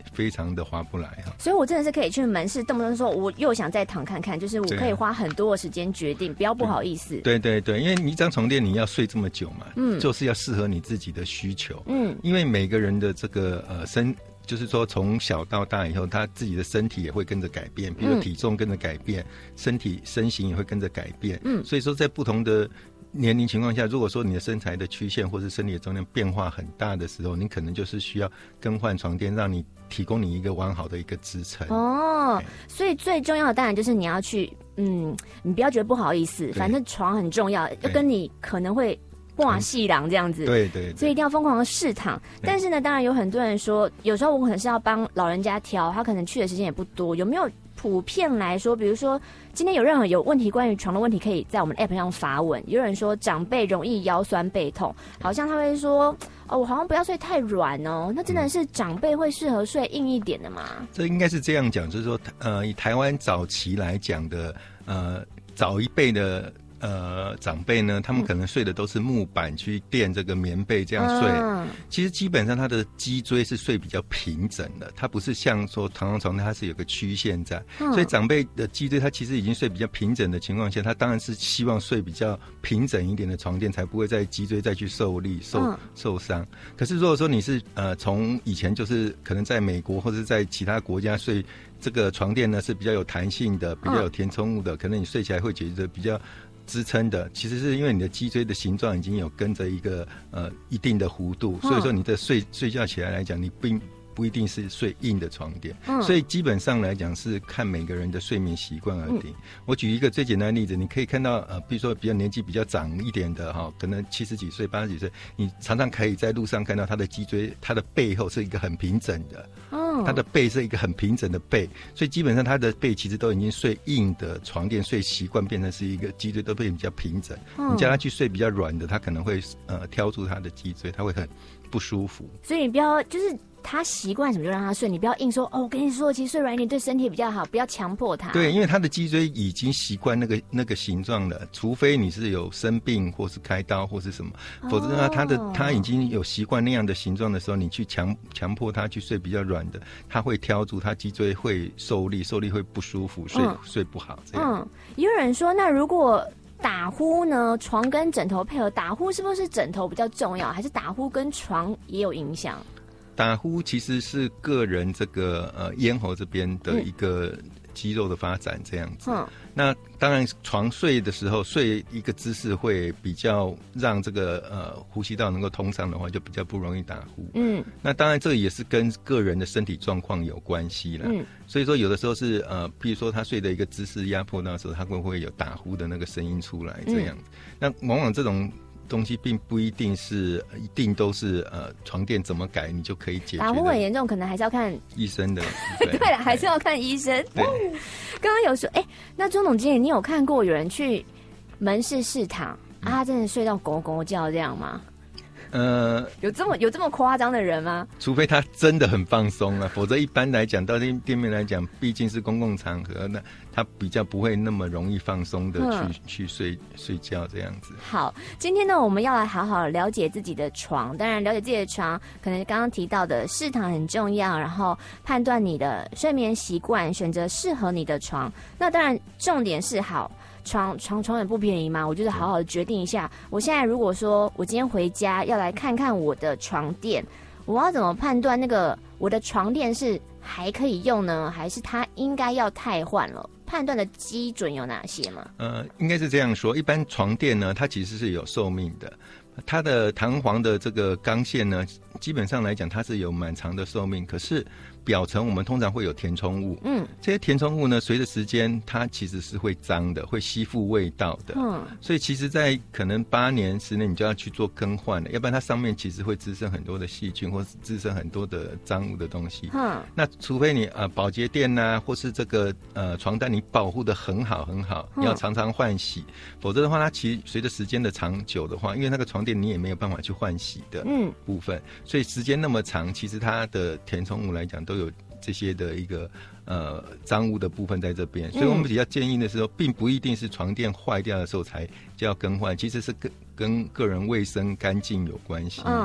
非常的划不来哈。 所以我真的是可以去门市，动不动说我又想再躺看看，就是我可以花很多的时间决定，不要不好意思。 对对对，因为你一张床垫你要睡这么久嘛，就是要适合你自己的需求。因为每个人的这个就是说从小到大以后，他自己的身体也会跟着改变，比如体重跟着改变，身形也会跟着改变。所以说在不同的年龄情况下，如果说你的身材的曲线或是身体的重量变化很大的时候，你可能就是需要更换床垫，让你提供你一个完好的一个支撑。 所以最重要的当然就是你要去，你不要觉得不好意思，反正床很重要，要跟你可能会挂细囊这样子， 对对， 所以一定要疯狂的试躺。但是呢，当然有很多人说，有时候我可能是要帮老人家挑，他可能去的时间也不多。有没有普遍来说，比如说今天有任何有问题关于床的问题，可以在我们 App 上发问。有人说长辈容易腰酸背痛，好像他会说我好像不要睡太软哦。那真的是长辈会适合睡硬一点的吗？ 这应该是这样讲，就是说以台湾早期来讲的早一辈的长辈呢，他们可能睡的都是木板去垫这个棉被这样睡。其实基本上他的脊椎是睡比较平整的，它不是像说弹簧床它是有个曲线在。所以长辈的脊椎他其实已经睡比较平整的情况下，他当然是希望睡比较平整一点的床垫，才不会在脊椎再去受力受伤。可是如果说你是从以前就是可能在美国或者在其他国家睡这个床垫呢是比较有弹性的，比较有填充物的，可能你睡起来会觉得比较支撑的，其实是因为你的脊椎的形状已经有跟着一个一定的弧度，所以说你的睡觉起来讲，你不一定是睡硬的床垫，所以基本上来讲是看每个人的睡眠习惯而定。我举一个最简单的例子，你可以看到比如说比较年纪比较长一点的可能70几岁、80几岁，你常常可以在路上看到他的脊椎，他的背后是一个很平整的。他的背是一个很平整的背，所以基本上他的背其实都已经睡硬的床垫睡习惯，变成是一个脊椎都变比较平整。你叫他去睡比较软的，他可能会挑住他的脊椎，他会很不舒服。 所以你不要就是他习惯什么就让他睡，你不要硬说我跟你说，其实睡软一点对身体比较好，不要强迫他。 对，因为他的脊椎已经习惯那个形状了，除非你是有生病或是开刀或是什么，否则呢，他已经有习惯那样的形状的时候，你去强迫他去睡比较软的，他会挑住，他脊椎会受力会不舒服，睡不好这样。 也有人说，那如果打呼呢？床跟枕头配合打呼，是不是枕头比较重要，还是打呼跟床也有影响？ 打呼其实是个人这个咽喉这边的一个肌肉的发展这样子。那当然床睡的时候睡一个姿势会比较让这个呼吸道能够通畅的话，就比较不容易打呼。那当然这个也是跟个人的身体状况有关系啦。所以说有的时候是比如说他睡的一个姿势压迫到的时候，他会有打呼的那个声音出来这样子。那往往这种东西并不一定都是床垫怎么改你就可以解决的。 打呼很严重，可能还是要看医生的。 对了，还是要看医生。刚刚有说，那钟总经理，你有看过有人去门市试躺他真的睡到狗狗叫这样吗？有这么夸张的人吗？ 除非他真的很放松啊，否则一般来讲，到店面来讲，毕竟是公共场合，那他比较不会那么容易放松的去睡觉这样子。 好，今天呢，我们要来好好了解自己的床。当然，了解自己的床，可能刚刚提到的试躺很重要，然后判断你的睡眠习惯，选择适合你的床。那当然，重点是好。床也不便宜嘛，我就是好好的决定一下。我现在如果说我今天回家要来看看我的床垫，我要怎么判断那个我的床垫是还可以用呢，还是它应该要汰换了？判断的基准有哪些吗？ 应该是这样说，一般床垫呢，它其实是有寿命的。它的弹簧的这个钢线呢，基本上来讲它是有蛮长的寿命，可是表层我们通常会有填充物，这些填充物呢，随着时间它其实是会脏的，会吸附味道的，所以其实在可能8年10年你就要去做更换了，要不然它上面其实会滋生很多的细菌，或是滋生很多的脏物的东西。那除非你保洁垫啊，或是这个床单你保护的很好，你要常常换洗，否则的话它其实随着时间的长久的话，因为那个床垫你也没有办法去换洗的部分，所以时间那么长，其实它的填充物来讲都有这些的一个脏污的部分在这边，所以我们比较建议的时候，并不一定是床垫坏掉的时候才就要更换，其实是跟个人卫生干净有关系。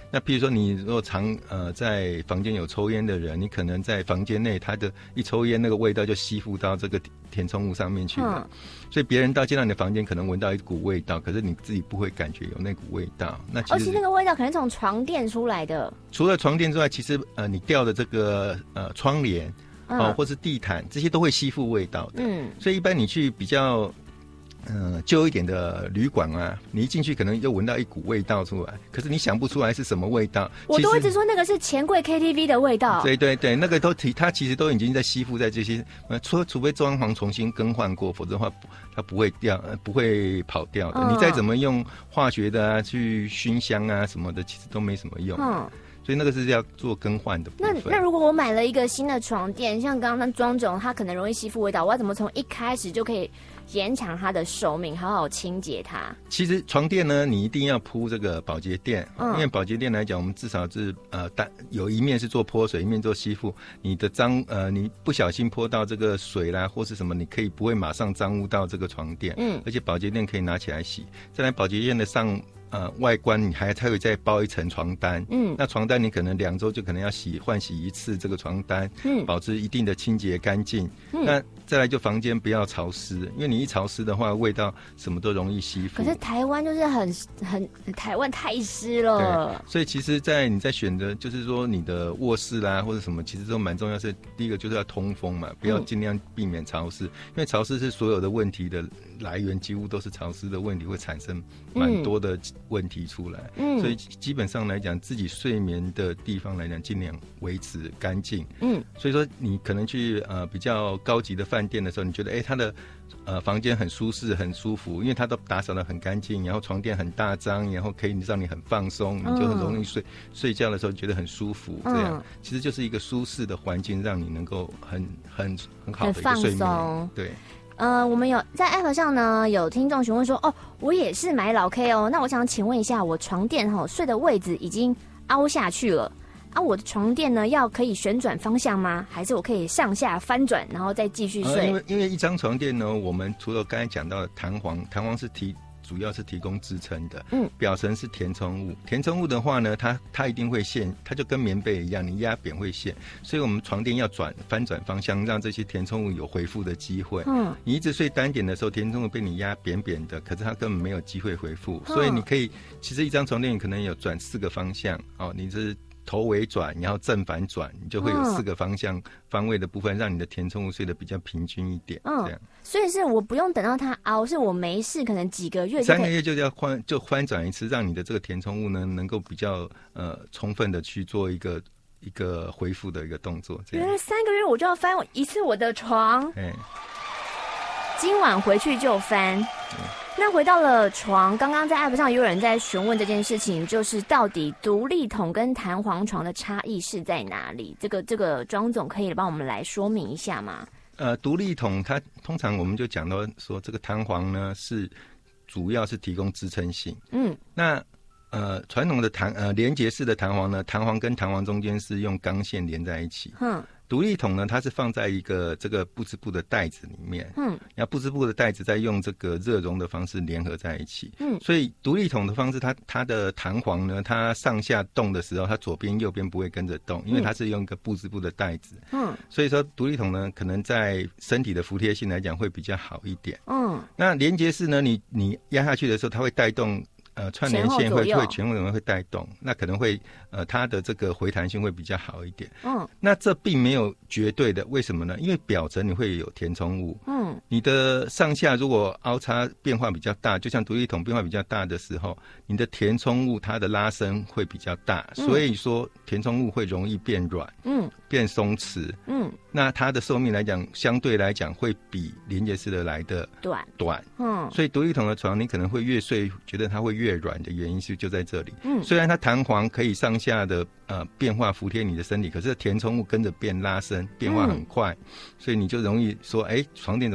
那譬如说你如果在房间有抽烟的人，你可能在房间内，他的一抽烟那个味道就吸附到这个填充物上面去了，所以别人进到你的房间可能闻到一股味道，可是你自己不会感觉有那股味道。那其实那个味道可能从床垫出来的。 除了床垫之外，其实你吊的这个窗帘或是地毯，这些都会吸附味道的。所以一般你去比较旧一点的旅馆啊，你一进去可能就闻到一股味道出来，可是你想不出来是什么味道。 我都一直说那个是钱柜 KTV 的味道。 对对对，那个它其实都已经在吸附在这些，除非装潢重新更换过，否则的话它不会不会跑掉的。你再怎么用化学的啊去熏香啊什么的，其实都没什么用。所以那个是要做更换的部分。 那如果我买了一个新的床垫，像刚刚庄总，它可能容易吸附味道，我要怎么从一开始就可以延长它的寿命，好好清洁它？ 其实床垫呢，你一定要铺这个保洁垫，因为保洁垫来讲，我们至少是有一面是做泼水，一面做吸附。你的你不小心泼到这个水啦，或是什么，你可以不会马上脏污到这个床垫。而且保洁垫可以拿起来洗。再来，保洁垫的外观你还会再包一层床单，那床单你可能2周就可能要换洗一次这个床单，保持一定的清洁干净。那再来就房间不要潮湿，因为你一潮湿的话，味道什么都容易吸附。 可是台湾就是很台湾太湿了， 对，所以其实你在选择就是说你的卧室啦或者什么，其实都蛮重要。是第一个就是要通风嘛，不要尽量避免潮湿，因为潮湿是所有的问题的来源，几乎都是潮湿的问题会产生蛮多的问题出来。所以基本上来讲，自己睡眠的地方来讲，尽量维持干净。所以说你可能去比较高级的饭店的时候，你觉得他的房间很舒适很舒服，因为它都打扫得很干净，然后床垫很大张，然后可以让你很放松，你就很容易睡觉的时候觉得很舒服。这样其实就是一个舒适的环境，让你能够很好的一个睡眠。对。 我们有在 App 上呢，有听众询问说，我也是买老 K 哦，那我想请问一下，我床垫睡的位置已经凹下去了啊，我的床垫呢可以旋转方向吗？还是我可以上下翻转，然后再继续睡？ 因为一张床垫呢，我们除了刚才讲到的弹簧是主要是提供支撑的，表层是填充物。填充物的话呢，它一定会陷，它就跟棉被一样，你压扁会陷，所以我们床垫要翻转方向，让这些填充物有恢复的机会。你一直睡单点的时候，填充物被你压扁扁的，可是它根本没有机会恢复，所以你可以，其实一张床垫可能有转4个方向，你是头尾转，然后正反转，你就会有4个方位的部分，让你的填充物睡得比较平均一点。这样， 所以是我不用等到它凹，是我没事，可能几个月 3个月就要翻转一次，让你的这个填充物呢能够比较充分的去做一个恢复的一个动作。 原来3个月我就要翻一次我的床，今晚回去就翻。那回到了床，刚刚在 App 上也有人在询问这件事情，就是到底独立筒跟弹簧床的差异是在哪里？这个庄总可以帮我们来说明一下吗？ 独立筒它通常我们就讲到说，这个弹簧呢主要是提供支撑性。那传统的连结式的弹簧呢，弹簧跟弹簧中间是用钢线连在一起。独立筒呢，它是放在一个这个不织布的袋子里面，然后不织布的袋子再用这个热熔的方式联合在一起，所以独立筒的方式，它的弹簧呢，它上下动的时候，它左边右边不会跟着动，因为它是用一个不织布的袋子，所以说独立筒呢，可能在身体的服帖性来讲会比较好一点。那连结式呢，你压下去的时候，它会带动。串联线会前后左右会带动，那可能会它的这个回弹性会比较好一点。那这并没有绝对的，为什么呢？因为表层你会有填充物，你的上下如果凹差变化比较大，就像独立筒变化比较大的时候，你的填充物它的拉伸会比较大，所以说填充物会容易变软，变松弛，那它的寿命来讲，相对来讲会比连结式的来的短，所以独立筒的床你可能会越睡觉得它会越软的原因就在这里。虽然它弹簧可以上下的变化服帖你的身体，可是填充物跟着变拉伸，变化很快，所以你就容易说，床垫怎么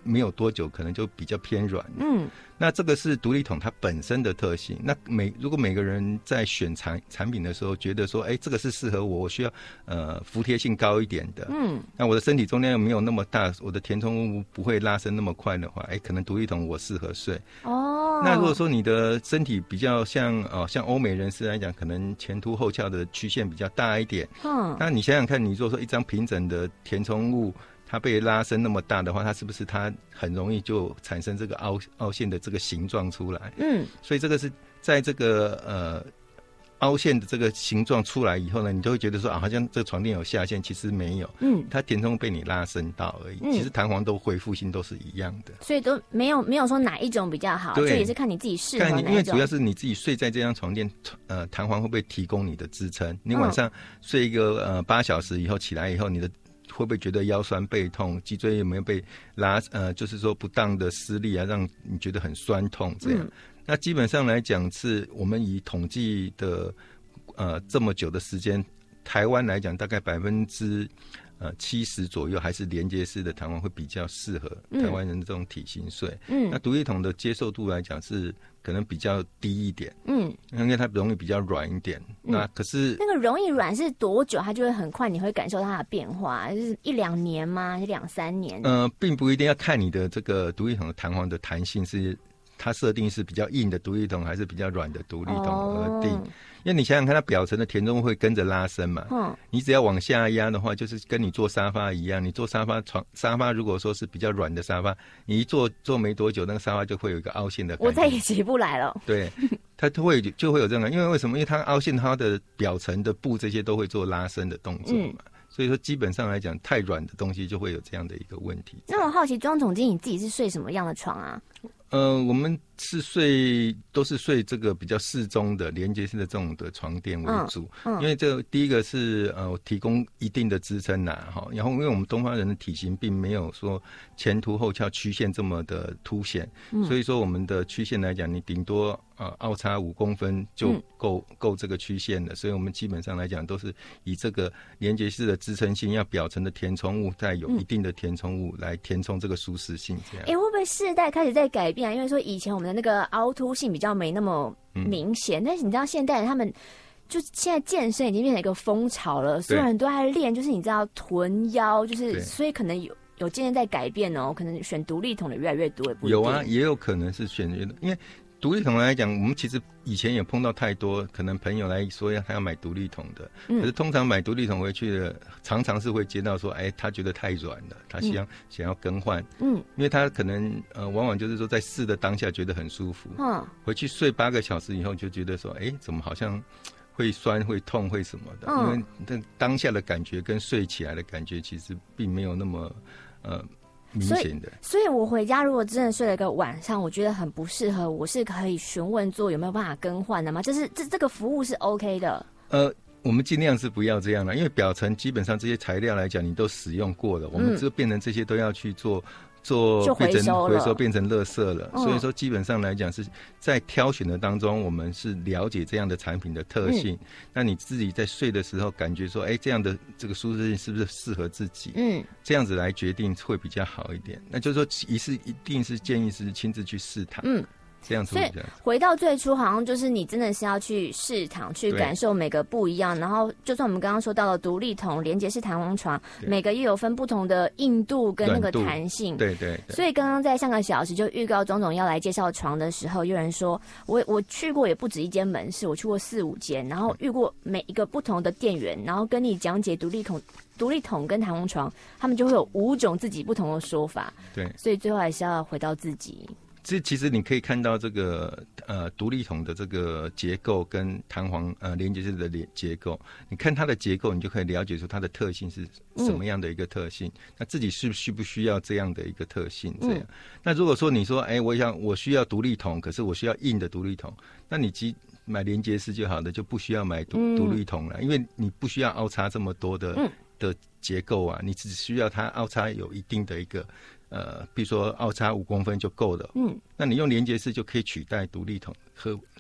没有多久可能就比较偏软。那这个是独立筒它本身的特性。那如果每个人在选产品的时候觉得说，这个是适合我需要服帖性高一点的，那我的身体重量又没有那么大，我的填充物不会拉伸那么快的话，可能独立筒我适合睡。那如果说你的身体比较像欧美人士来讲，可能前凸后翘的曲线比较大一点，那你想想看，你如果说一张平整的填充物它被拉伸那么大的话，它是不是它很容易就产生这个凹陷的这个形状出来？所以这个是在这个凹陷的这个形状出来以后呢，你就会觉得说好像这个床垫有下陷，其实没有，它填充被你拉伸到而已。其实弹簧都恢复性都是一样的， 所以都没有说哪一种比较好，就也是看你自己适合哪一种。 因为主要是你自己睡在这张床垫，弹簧会不会提供你的支撑？你晚上睡一个8小时以后起来以后，你的会不会觉得腰酸背痛？脊椎有没有被就是说不当的施力啊，让你觉得很酸痛这样？那基本上来讲，是我们以统计的这么久的时间，台湾来讲大概70%左右还是连接式的弹簧会比较适合台湾人这种体型睡。那独立筒的接受度来讲是可能比较低一点，因为它容易比较软一点。那可是那个容易软是多久它就会很快你会感受它的变化？就是1-2年吗？还是2-3年？ 并不一定，要看你的这个独立筒的弹簧的弹性是它设定是比较硬的独立筒还是比较软的独立筒而定。因为你想想看，它表层的填充会跟着拉伸嘛，你只要往下压的话，就是跟你坐沙发一样，你坐沙发如果说是比较软的沙发，你一坐没多久，那个沙发就会有一个凹陷的感觉， 我再也起不来了。 对，它就会有这样的，因为为什么？因为它凹陷，它的表层的布这些都会做拉伸的动作嘛。所以说基本上来讲，太软的东西就会有这样的一个问题。 那我好奇，庄总监你自己是睡什么样的床啊？ 我们都是睡这个比较适中的连接式的这种的床垫为主，因为这第一个是提供一定的支撑然后因为我们东方人的体型并没有说前凸后翘曲线这么的凸显，所以说我们的曲线来讲，你顶多凹差5公分就够这个曲线的，所以我们基本上来讲都是以这个连接式的支撑性，要表层的填充物再有一定的填充物来填充这个舒适性这样。 会不会世代开始在改变啊？因为说以前我们的那个凹凸性比较没那么明显，但是你知道现代人他们就现在健身已经变成一个风潮了，所有人都在练，就是你知道臀腰，就是所以可能有渐渐在改变哦，可能选独立筒的越来越多，也不一定。 有啊，也有可能是选因为独立筒来讲，我们其实以前也碰到太多可能朋友来说他要买独立筒的，可是通常买独立筒回去的，常常是会接到说，他觉得太软了，他想要更换，因为他可能往往就是说在试的当下觉得很舒服，回去睡8个小时以后就觉得说，怎么好像会酸会痛会什么的，因为当下的感觉跟睡起来的感觉其实并没有那么明显的。 所以我回家如果真的睡了个晚上，我觉得很不适合，我是可以询问做有没有办法更换的吗？这个服务是 OK 的。 我们尽量是不要这样了，因为表层基本上这些材料来讲你都使用过了，我们就变成这些都要去做变成回收变成垃圾了，所以说基本上来讲是在挑选的当中，我们是了解这样的产品的特性，那你自己在睡的时候感觉说这样的这个舒适性是不是适合自己，这样子来决定会比较好一点。那就是说一定是建议是亲自去试躺，这样子。所以回到最初，好像就是你真的是要去试躺，去感受每个不一样。然后，就算我们刚刚说到了独立筒、连接式弹簧床，每个也有分不同的硬度跟那个弹性。对。所以刚刚在上个小时就预告钟总要来介绍床的时候，有人说我去过也不止一间门市，我去过4-5间，然后遇过每一个不同的店员，然后跟你讲解独立筒跟弹簧床，他们就会有5种自己不同的说法。对，所以最后还是要回到自己。 这其实你可以看到这个独立筒的这个结构跟弹簧连接式的结构，你看它的结构，你就可以了解出它的特性是什么样的一个特性，那自己需不需要这样的一个特性这样。那如果说你说我需要独立筒，可是我需要硬的独立筒，那你买连接式就好的，就不需要买独立筒了，因为你不需要凹差这么多的结构啊，你只需要它凹差有一定的一个比如说凹差5公分就够了，那你用连接式就可以取代独立筒和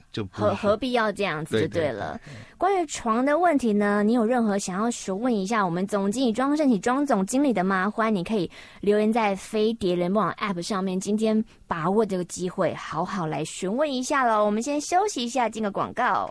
就何必要这样子就对了。关于床的问题呢，你有任何想要询问一下我们总经理庄胜喜庄总经理的吗？欢迎你可以留言在飞碟联播网 App 上面，今天把握这个机会好好来询问一下咯。我们先休息一下，进个广告。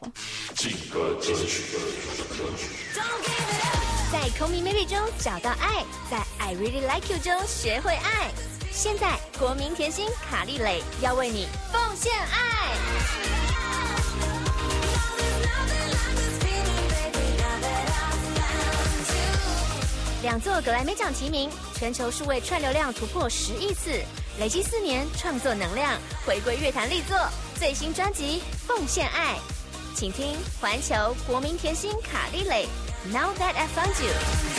在 Call Me Maybe 中找到爱，在 I Really Like You 中学会爱。现在国民甜心卡莉蕾要为你奉献爱。2座格莱美奖提名，全球数位串流量突破10亿次，累积4年创作能量，回归乐坛力作，最新专辑《奉献爱》，请听环球国民甜心卡莉蕾 Now That I Found You。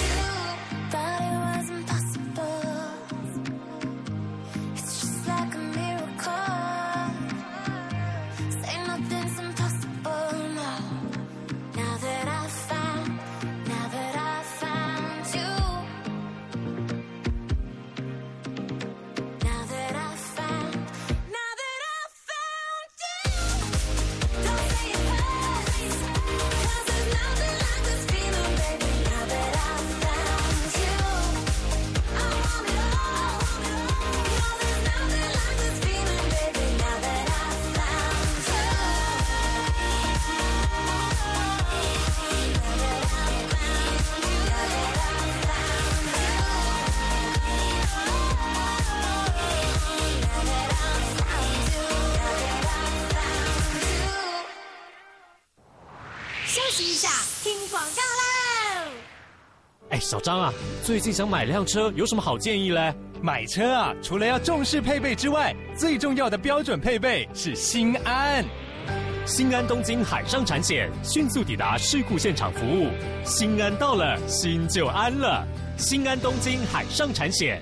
小张啊，最近想买辆车，有什么好建议嘞？ 买车啊，除了要重视配备之外，最重要的标准配备是心安。 心安东京海上产险，迅速抵达事故现场服务，心安到了，心就安了。心安东京海上产险。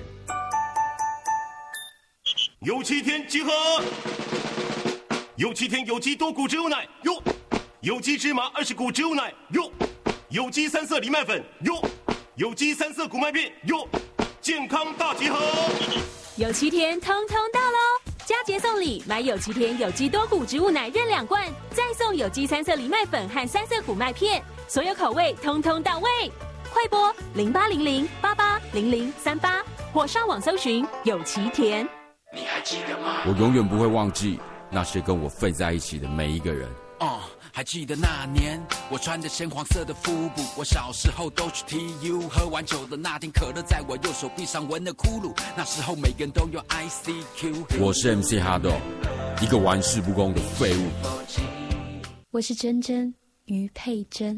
有7天集合，有7天有机多谷植物奶哟，有机芝麻20谷植物奶哟，有机3色藜麦粉哟。有机3色谷麦片哟，健康大集合！ 有7天通通到喽！佳节送礼，买有7天有机多谷植物奶任2罐，再送有机3色藜麦粉和3色谷麦片，所有口味通通到位。快拨0800880038，或上网搜寻有7天。 你还记得吗？我永远不会忘记那些跟我废在一起的每一个人。还记得那年，我穿着鲜黄色的腹部，我小时候都去 TU， 喝完酒的那天，可乐在我右手臂上纹了窟窿。那时候每个人都有 ICQ。我是 MC 哈豆，一个玩世不恭的废物。 我是珍珍于佩珍。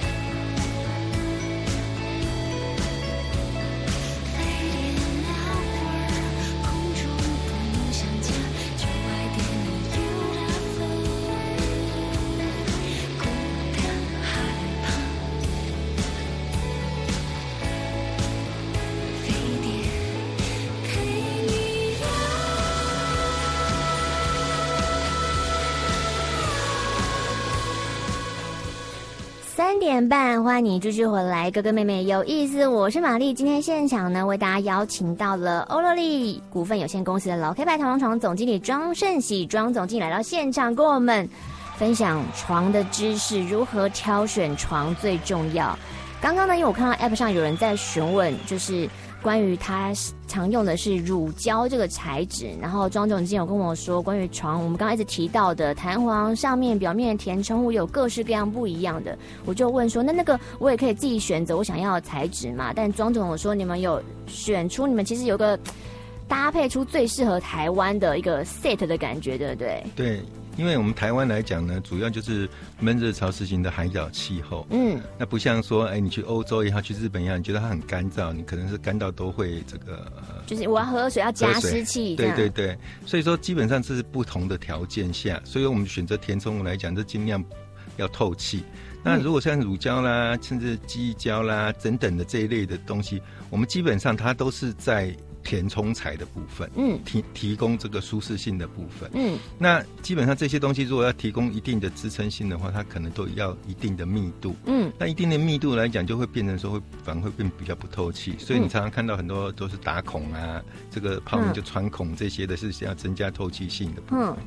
3点半，欢迎你继续回来，哥哥妹妹有意思，我是玛丽。今天现场呢，为大家邀请到了欧乐利股份有限公司的老 K 牌弹簧床总经理庄胜喜庄总经理来到现场，跟我们分享床的知识，如何挑选床最重要。刚刚呢，因为我看到 App 上有人在询问，就是关于他常用的是乳胶这个材质，然后庄总经有跟我说，关于床我们刚刚一直提到的弹簧上面表面的填充物有各式各样不一样的，我就问说，那个我也可以自己选择我想要的材质嘛？但庄总有说你们有选出，你们其实有个搭配出最适合台湾的一个 set 的感觉，对不对？ 对。因为我们台湾来讲呢，主要就是闷热潮湿型的海角气候。那不像说，你去欧洲也好，去日本也好，你觉得它很干燥，你可能是干到都会这个， 就是我要喝水要加湿器。 对对对，所以说基本上这是不同的条件下，所以我们选择填充物来讲，就尽量要透气。那如果像乳胶啦，甚至记忆胶啦等等的这一类的东西，我们基本上它都是在填充材的部分，提供这个舒适性的部分，那基本上这些东西如果要提供一定的支撑性的话，它可能都要一定的密度，那一定的密度来讲，就会变成说反而会变比较不透气，所以你常常看到很多都是打孔啊，这个泡面就穿孔这些的，是要增加透气性的部分。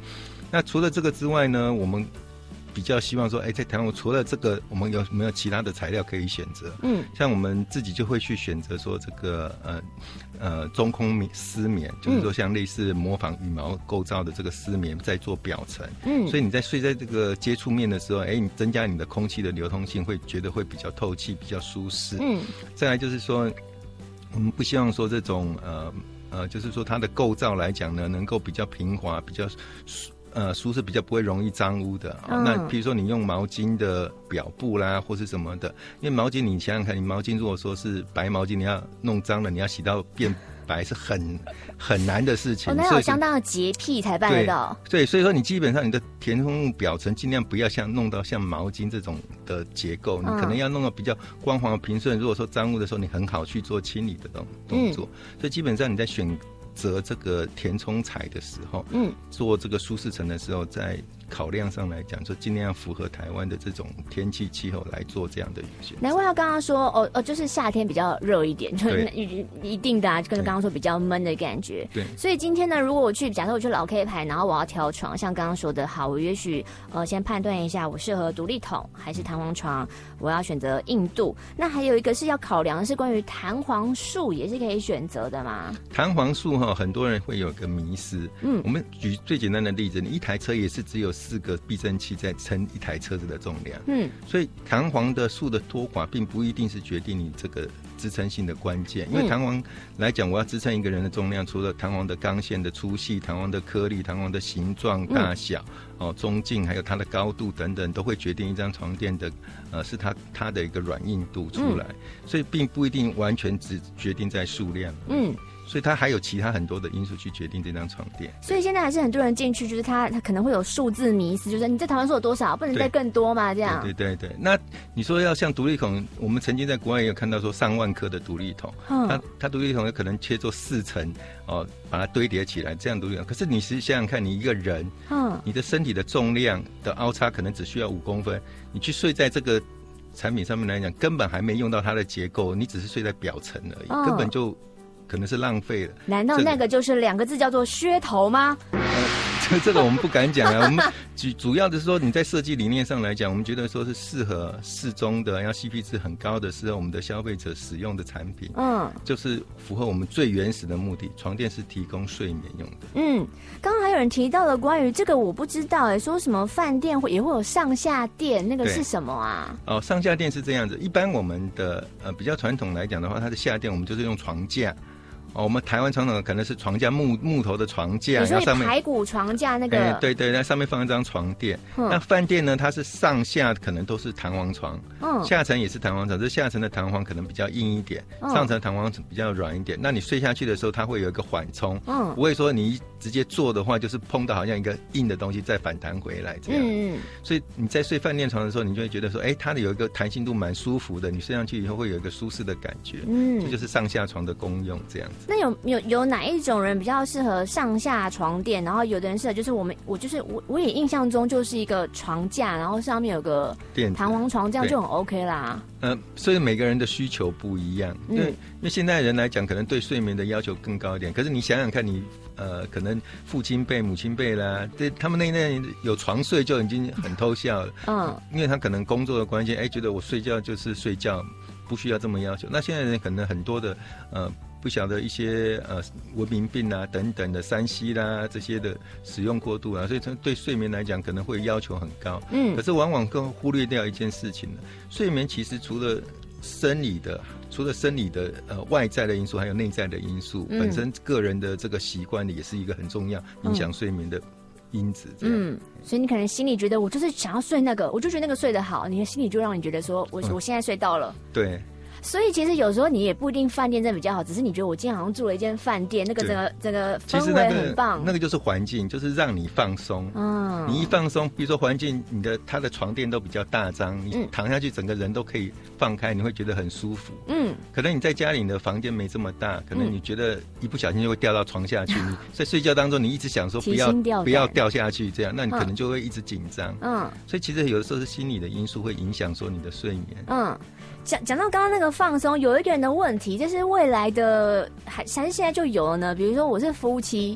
那除了这个之外呢，我们比较希望说，在台湾除了这个，我们有没有其他的材料可以选择？像我们自己就会去选择说这个中空丝棉，就是说像类似模仿羽毛构造的这个丝棉，在做表层。所以你在睡在这个接触面的时候，你增加你的空气的流通性，会觉得会比较透气，比较舒适。再来就是说，我们不希望说这种就是说它的构造来讲呢，能够比较平滑，比较舒适，比较不会容易脏污的。那比如说你用毛巾的表布啦，或是什么的，因为毛巾你想想看，你毛巾如果说是白毛巾，你要弄脏了，你要洗到变白是很难的事情。 那有相当的洁癖才办得到。 对，所以说你基本上你的填充物表层尽量不要弄到像毛巾这种的结构，你可能要弄到比较光滑平顺。如果说脏污的时候，你很好去做清理的动作。所以基本上你在选择这个填充材的时候，做这个舒适层的时候，在考量上来讲，就尽量符合台湾的这种天气气候来做这样的选择。 难怪他刚刚说就是夏天比较热一点，就是一定的跟刚刚说比较闷的感觉。 对， 所以今天呢，如果假设我去老 K 牌，然后我要挑床，像刚刚说的，好，我也许先判断一下我适合独立筒还是弹簧床，我要选择硬度。那还有一个是要考量的是关于弹簧数，也是可以选择的嘛？弹簧数很多人会有个迷思。我们举最简单的例子，你一台车也是只有4个避震器在撑一台车子的重量。所以弹簧的数的多寡并不一定是决定你这个支撑性的关键。因为弹簧来讲，我要支撑一个人的重量，除了弹簧的钢线的粗细、弹簧的颗粒、弹簧的形状、大小、中径，还有它的高度等等，都会决定一张床垫的是它的一个软硬度出来。所以并不一定完全只决定在数量。所以它还有其他很多的因素去决定这张床垫。 所以现在还是很多人进去，就是他可能会有数字迷思，就是你这台湾数有多少，不能再更多嘛，这样。 对。那你说要像独立筒，我们曾经在国外也有看到说上万颗的独立筒，它独立筒有可能切作4层把它堆叠起来，这样独立筒。可是你实际想想看，你一个人，你的身体的重量的凹差可能只需要5公分，你去睡在这个产品上面来讲，根本还没用到它的结构，你只是睡在表层而已，根本就可能是浪费了。 难道那个就是2个字叫做噱头吗？ 这个我们不敢讲啊。我们主要的是说，你在设计理念上来讲，我们觉得说是适合适中的，要 CP 值很高的，适合我们的消费者使用的产品。就是符合我们最原始的目的，床垫是提供睡眠用的。 刚刚还有人提到了关于这个，我不知道说什么饭店也会有上下垫，那个是什么啊？ 上下垫是这样子。一般我们的比较传统来讲的话，它的下垫我们就是用床架。我们台湾传统可能是床架木头的床架， 然后上面排骨床架那个， 对，那上面放一张床垫。那饭店呢，它是上下可能都是弹簧床，下层也是弹簧床，这下层的弹簧可能比较硬一点，上层的弹簧比较软一点。那你睡下去的时候，它会有一个缓冲，不会说你直接坐的话，就是碰到好像一个硬的东西再反弹回来这样。所以你在睡饭店床的时候，你就会觉得说，它的有一个弹性度蛮舒服的，你睡上去以后会有一个舒适的感觉。这就是上下床的功用这样子。 那有哪一种人比较适合上下床垫？然后有的人适合就是我也印象中就是一个床架，然后上面有个弹簧床，这样就很 OK 啦。 所以每个人的需求不一样。因为现在人来讲，可能对睡眠的要求更高一点。可是你想想看，你可能父亲辈、母亲辈啦，对他们那有床睡就已经很偷笑了。因为他可能工作的关系，觉得我睡觉就是睡觉，不需要这么要求。那现在人可能很多的不晓得一些文明病啊等等的3C 啦这些的使用过度啊，所以对睡眠来讲可能会要求很高。可是往往更忽略掉一件事情了，睡眠其实除了生理的外在的因素，还有内在的因素，本身个人的这个习惯也是一个很重要影响睡眠的因子。 所以你可能心里觉得我就是想要睡那个，我就觉得那个睡得好，你的心里就让你觉得说我现在睡到了。 对。 所以其实有时候你也不一定饭店真的比较好，只是你觉得我今天好像住了一间饭店，那个整个氛围很棒。 那个就是环境，就是让你放松。你一放松，比如说环境，它的床垫都比较大张，你躺下去整个人都可以放开，你会觉得很舒服。可能你在家里你的房间没这么大，可能你觉得一不小心就会掉到床下去。你在睡觉当中，你一直想说不要掉下去，这样，那你可能就会一直紧张。所以其实有的时候是心理的因素会影响说你的睡眠。 讲到刚刚那个放松，有一个人的问题，就是未来的还是现在就有了呢。比如说我是夫妻，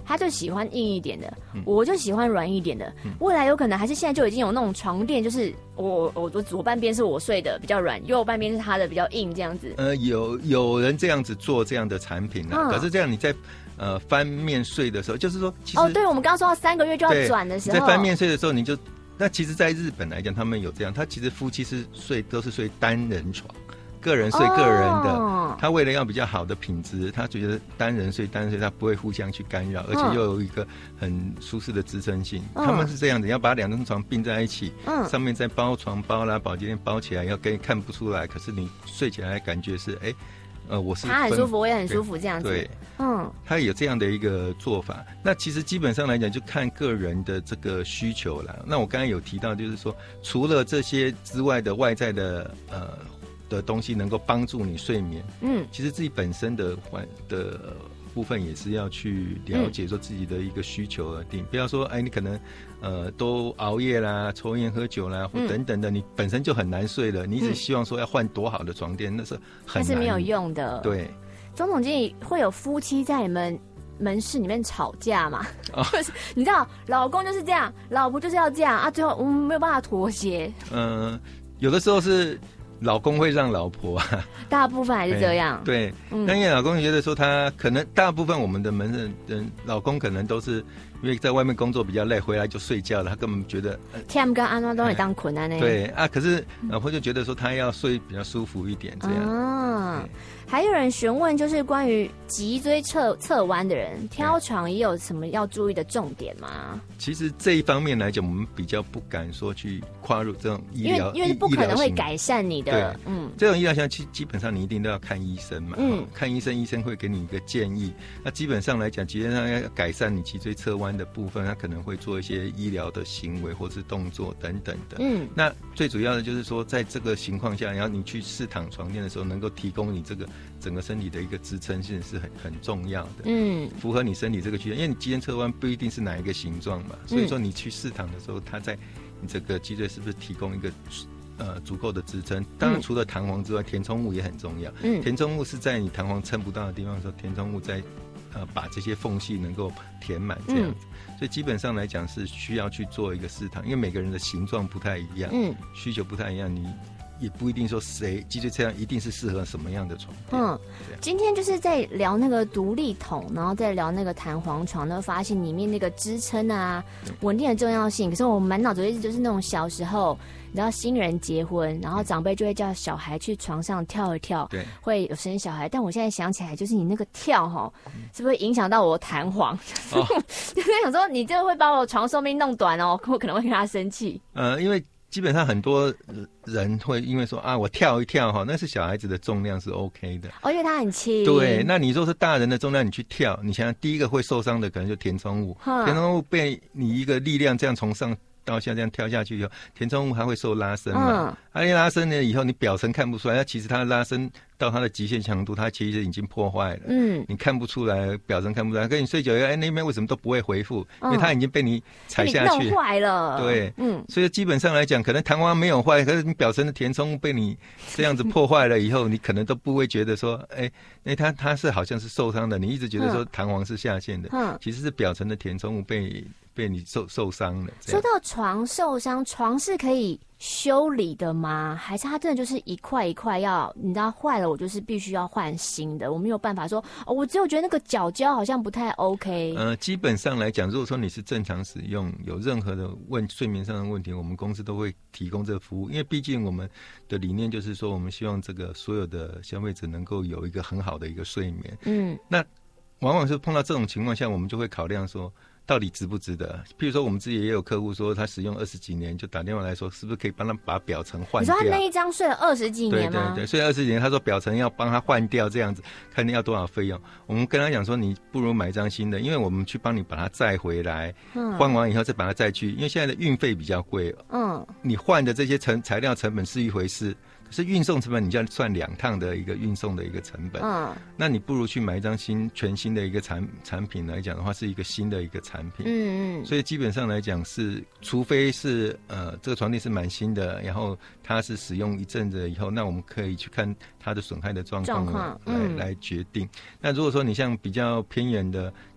他就喜欢硬一点的，我就喜欢软一点的。未来有可能还是现在就已经有那种床垫，就是我左半边是我睡的比较软，右半边是他的比较硬这样子。 有人这样子做这样的产品啊，可是这样你在翻面睡的时候，就是说其实对，我们刚刚说到3个月就要转的时候， 在翻面睡的时候，你就那其实，在日本来讲，他们有这样，他其实夫妻都是睡单人床。个人睡个人的，他为了要比较好的品质，他觉得单人睡，他不会互相去干扰，而且又有一个很舒适的支撑性。他们是这样子，要把2张床并在一起，上面再包床包啦、保洁垫包起来，要给你看不出来，可是你睡起来感觉是我是他很舒服，我也很舒服，这样子。 对，他有这样的一个做法。那其实基本上来讲，就看个人的这个需求啦。那我刚才有提到，就是说，除了这些之外的外在的东西能够帮助你睡眠，其实自己本身的部分也是要去了解说自己的一个需求而定，不要说你可能都熬夜啦、抽烟喝酒啦或等等的，你本身就很难睡了，你一直希望说要换多好的床垫，那是很难， 那是没有用的。 对， 钟总经理会有夫妻在你们门市里面吵架嘛？就是你知道，老公就是这样，老婆就是要这样啊，最后我们没有办法妥协。 有的时候是老公会让老婆啊， 大部分还是这样。 对，那因为老公觉得说他可能大部分我们的门市人，老公可能都是因为在外面工作比较累，回来就睡觉了，他根本觉得天跟安装都会当困难呢。 对啊，可是老婆就觉得说他要睡比较舒服一点，这样。 还有人询问，就是关于脊椎侧弯的人挑床也有什么要注意的重点吗？ 其实这一方面来讲，我们比较不敢说去跨入这种医疗， 因为不可能会改善你的。 这种医疗项基本上你一定都要看医生嘛。看医生，医生会给你一个建议。那基本上来讲，基本上要改善你脊椎侧弯的部分，他可能会做一些医疗的行为或是动作等等的。那最主要的就是说，在这个情况下，然后你去试躺床垫的时候，能够提供你这个整个身体的一个支撑性是很重要的，符合你身体这个需求，因为你脊椎侧弯不一定是哪一个形状嘛，所以说你去试躺的时候，它在你这个脊椎是不是提供一个足够的支撑？当然除了弹簧之外，填充物也很重要。填充物是在你弹簧撑不到的地方的时候，填充物在把这些缝隙能够填满这样子。所以基本上来讲是需要去做一个试躺，因为每个人的形状不太一样，需求不太一样，你也不一定说谁脊椎侧弯一定是适合什么样的床垫。 今天就是在聊那个独立筒，然后再聊那个弹簧床呢，发现里面那个支撑啊、稳定的重要性。可是我满脑子就是那种小时候，你知道新人结婚，然后长辈就会叫小孩去床上跳一跳，会有生小孩。但我现在想起来，就是你那个跳是不是会影响到我的弹簧？就是想说，你这会把我床寿命弄短哦，我可能会跟他生气。 因为基本上很多人会因为说我跳一跳那是小孩子的重量是 OK 的， 因为它很轻。 对，那你说是大人的重量，你去跳，你想想第一个会受伤的可能就填充物，填充物被你一个力量这样从上到下这样跳下去以后，填充物还会受拉伸嘛？一拉伸了以后，你表层看不出来，其实它拉伸到它的极限强度，它其实已经破坏了。你看不出来，表层看不出来。跟你睡久了，那边为什么都不会恢复？因为它已经被你踩下去， 弄坏了。 对，所以基本上来讲，可能弹簧没有坏，可是你表层的填充物被你这样子破坏了以后，你可能都不会觉得说，它是好像是受伤的，你一直觉得说弹簧是下陷的，其实是表层的填充物被你受伤了。 说到床受伤，床是可以修理的吗？还是它真的就是一块一块你知道坏了，我就是必须要换新的？我没有办法说我只有觉得那个角胶好像不太 OK。 基本上来讲，如果说你是正常使用，有任何的睡眠上的问题，我们公司都会提供这个服务。因为毕竟我们的理念就是说，我们希望这个所有的消费者能够有一个很好的一个睡眠。那往往是碰到这种情况下，我们就会考量说，到底值不值得？譬如说，我们自己也有客户说，他使用20几年，就打电话来说，是不是可以帮他把表层换掉？ 你说他那一张睡了20几年吗？ 对，睡了20几年，他说表层要帮他换掉，这样子看要多少费用。我们跟他讲说，你不如买一张新的，因为我们去帮你把它载回来，换完以后再把它载去，因为现在的运费比较贵。你换的这些材料成本是一回事。可是运送成本，你就要算2趟的一个运送的一个成本。那你不如去买一张全新的一个产品来讲的话，是一个新的一个产品。所以基本上来讲是，除非是这个床垫是蛮新的，然后它是使用一阵子以后，那我们可以去看它的损害的状况来决定。那如果说你像比较偏远的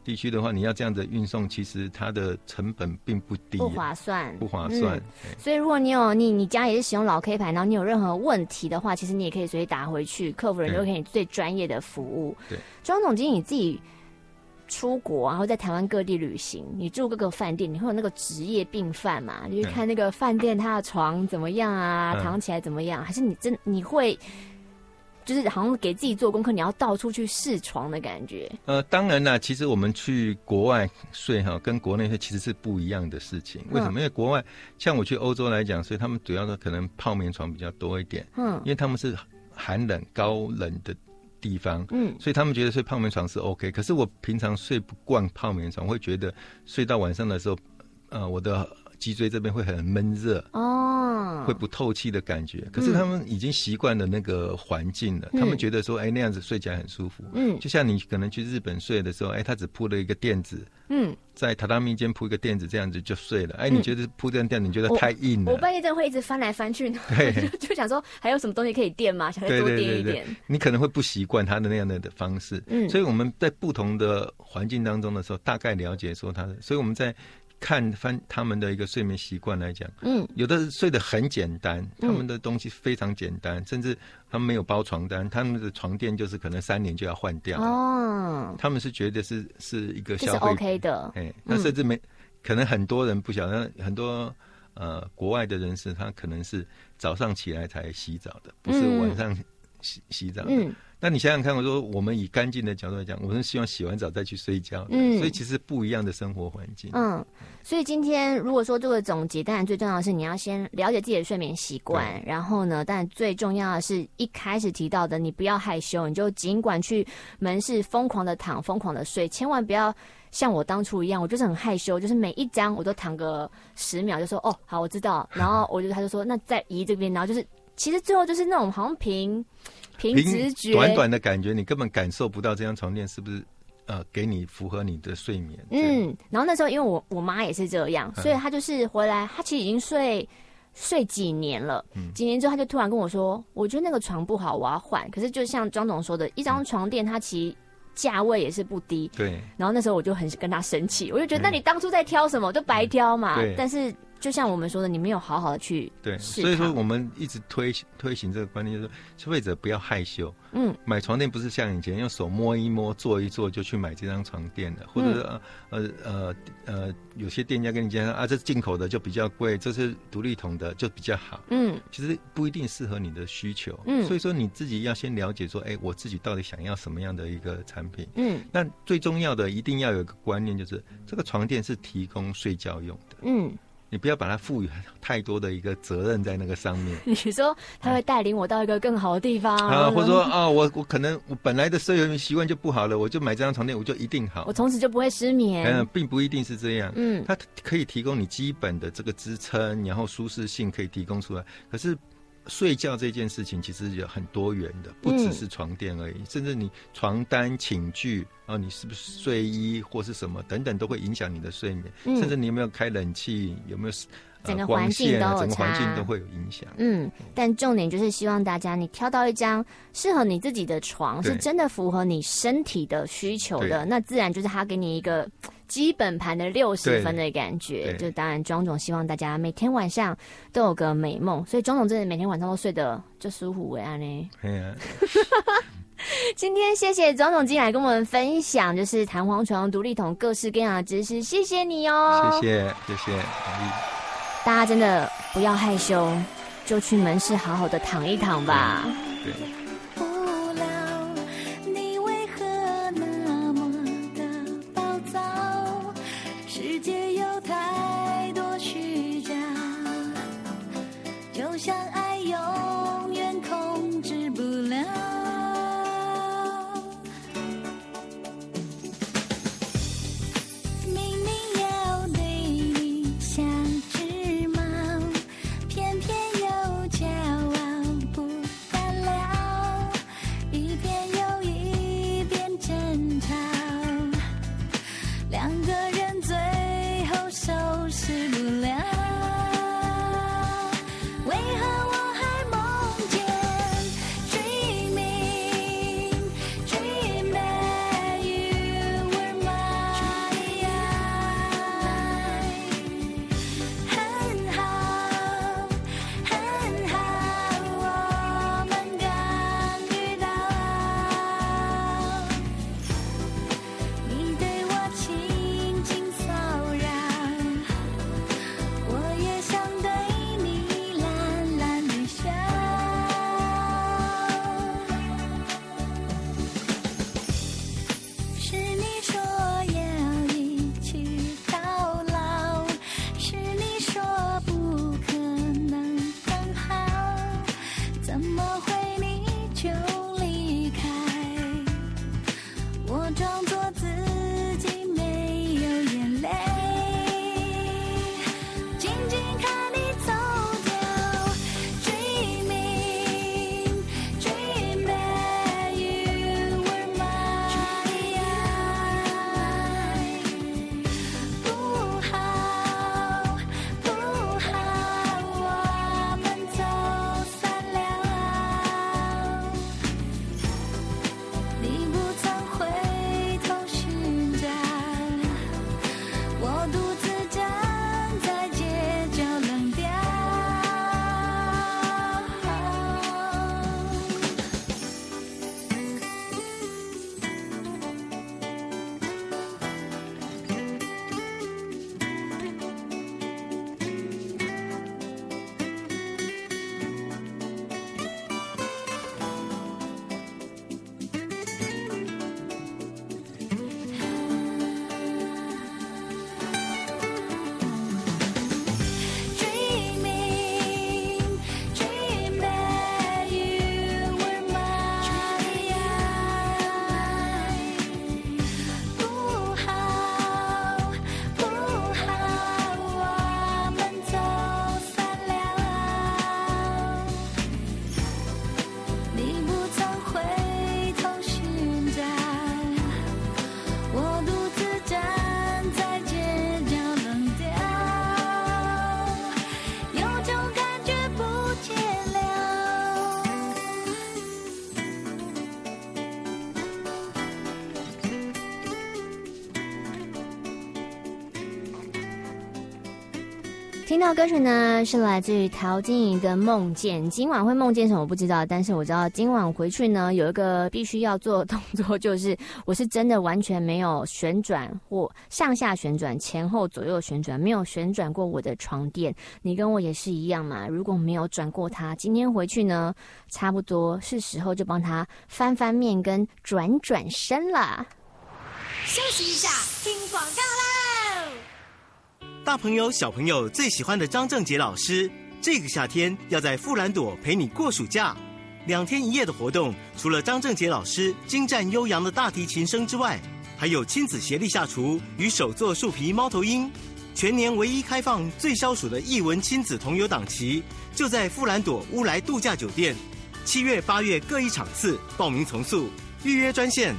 地区的话，你要这样的运送，其实它的成本并不低， 不划算， 不划算。 所以如果你家也是使用老 K 牌，然后你有任何问题的话，其实你也可以随时打回去，客服人就会给你最专业的服务。 对， 庄总，今天你自己出国，然后在台湾各地旅行，你住各个饭店，你会有那个职业病犯嘛？就是看那个饭店它的床怎么样啊，躺起来怎么样，还是你会就是好像给自己做功课，你要到处去试床的感觉？ 当然啦，其实我们去国外睡哈，跟国内睡其实是不一样的事情。为什么？因为国外像我去欧洲来讲，所以他们主要的可能泡棉床比较多一点，因为他们是寒冷高冷的地方，所以他们觉得睡泡棉床是 OK。可是我平常睡不惯泡棉床，会觉得睡到晚上的时候，我的脊椎这边会很闷热会不透气的感觉。可是他们已经习惯了那个环境了，他们觉得说，那样子睡起来很舒服。就像你可能去日本睡的时候，他只铺了一个垫子，在榻榻米间铺一个垫子，这样子就睡了。你觉得铺这样垫子，你觉得太硬了？ 我半夜真的会一直翻来翻去，就想说还有什么东西可以垫吗？想再多垫一点。 你可能会不习惯他的那样的方式。所以我们在不同的环境当中的时候，大概了解说他的，所以我们在看他们的一个睡眠习惯来讲，有的睡得很简单，他们的东西非常简单，甚至他们没有包床单，他们的床垫就是可能3年就要换掉他们是觉得是一个消费， 这是 OK 的。 那甚至可能很多人不晓得，很多国外的人士，他可能是早上起来才洗澡的，不是晚上洗澡的。那你想想看，我说我们以干净的角度来讲，我们希望洗完澡再去睡觉的，所以其实不一样的生活环境。 所以今天如果说这个总结，当然最重要的是你要先了解自己的睡眠习惯，然后呢，但最重要的是一开始提到的，你不要害羞，你就尽管去门市疯狂的躺，疯狂的睡，千万不要像我当初一样，我就是很害羞，就是每一张我都躺个10秒，就说哦好我知道，然后他就说那再移这边，然后就是其实最后就是那种好像凭直觉， 短短的感觉，你根本感受不到这张床垫是不是给你符合你的睡眠。 然后那时候因为我妈也是这样，所以她就是回来，她其实已经睡几年了，几年之后她就突然跟我说，我觉得那个床不好，我要换。可是就像庄总说的，一张床垫它其实价位也是不低， 对。 然后那时候我就很跟她生气，我就觉得那你当初在挑什么，就白挑嘛。但是就像我们说的，你没有好好的去试， 所以说我们一直推行这个观念，就是消费者不要害羞。买床垫不是像以前用手摸一摸、做一做就去买这张床垫的，或者有些店家跟你讲这是进口的就比较贵，这是独立桶的就比较好。其实不一定适合你的需求。所以说你自己要先了解说，我自己到底想要什么样的一个产品。那最重要的一定要有一个观念，就是这个床垫是提供睡觉用的。你不要把它赋予太多的一个责任在那个上面。 你说他会带领我到一个更好的地方或者说我可能我本来的睡眠习惯就不好了，我就买这张床垫我就一定好， 我从此就不会失眠。 并不一定是这样。它可以提供你基本的这个支撑，然后舒适性可以提供出来。可是睡觉这件事情其实有很多元的，不只是床垫而已，甚至你床单、寝具你是不是睡衣或是什么等等，都会影响你的睡眠。甚至你有没有开冷气，有没有整个环境都有差， 整个环境都会有影响。 但重点就是希望大家你挑到一张适合你自己的床，是真的符合你身体的需求的，那自然就是他给你一个基本盘的60分的感觉。就当然庄总希望大家每天晚上都有个美梦，所以庄总真的每天晚上都睡得就舒服为安呢。今天谢谢庄总进来跟我们分享，就是弹簧床、独立桶各式各样的知识，谢谢你哦。 谢谢。 大家真的不要害羞，就去门市好好的躺一躺吧。 对。 无聊，你为何那么的暴躁？世界有太多虚假，就像爱永远控制不了。偏偏又骄傲不得了。 听到歌曲呢，是来自于陶晶莹的《梦见》。今晚会梦见什么我不知道，但是我知道今晚回去呢，有一个必须要做的动作，就是我是真的完全没有旋转或上下旋转、前后左右旋转，没有旋转过我的床垫。你跟我也是一样嘛？如果没有转过它，今天回去呢，差不多是时候就帮它翻翻面跟转身啦。 休息一下，听广告喽。 大朋友小朋友最喜欢的张正杰老师，这个夏天要在富兰朵陪你过暑假。2天1夜的活动，除了张正杰老师精湛悠扬的大提琴声之外，还有亲子协力下厨与手作树皮猫头鹰。全年唯一开放最消暑的艺文亲子同游档期，就在富兰朵乌来度假酒店。7月、8月各一场次，报名从速，预约专线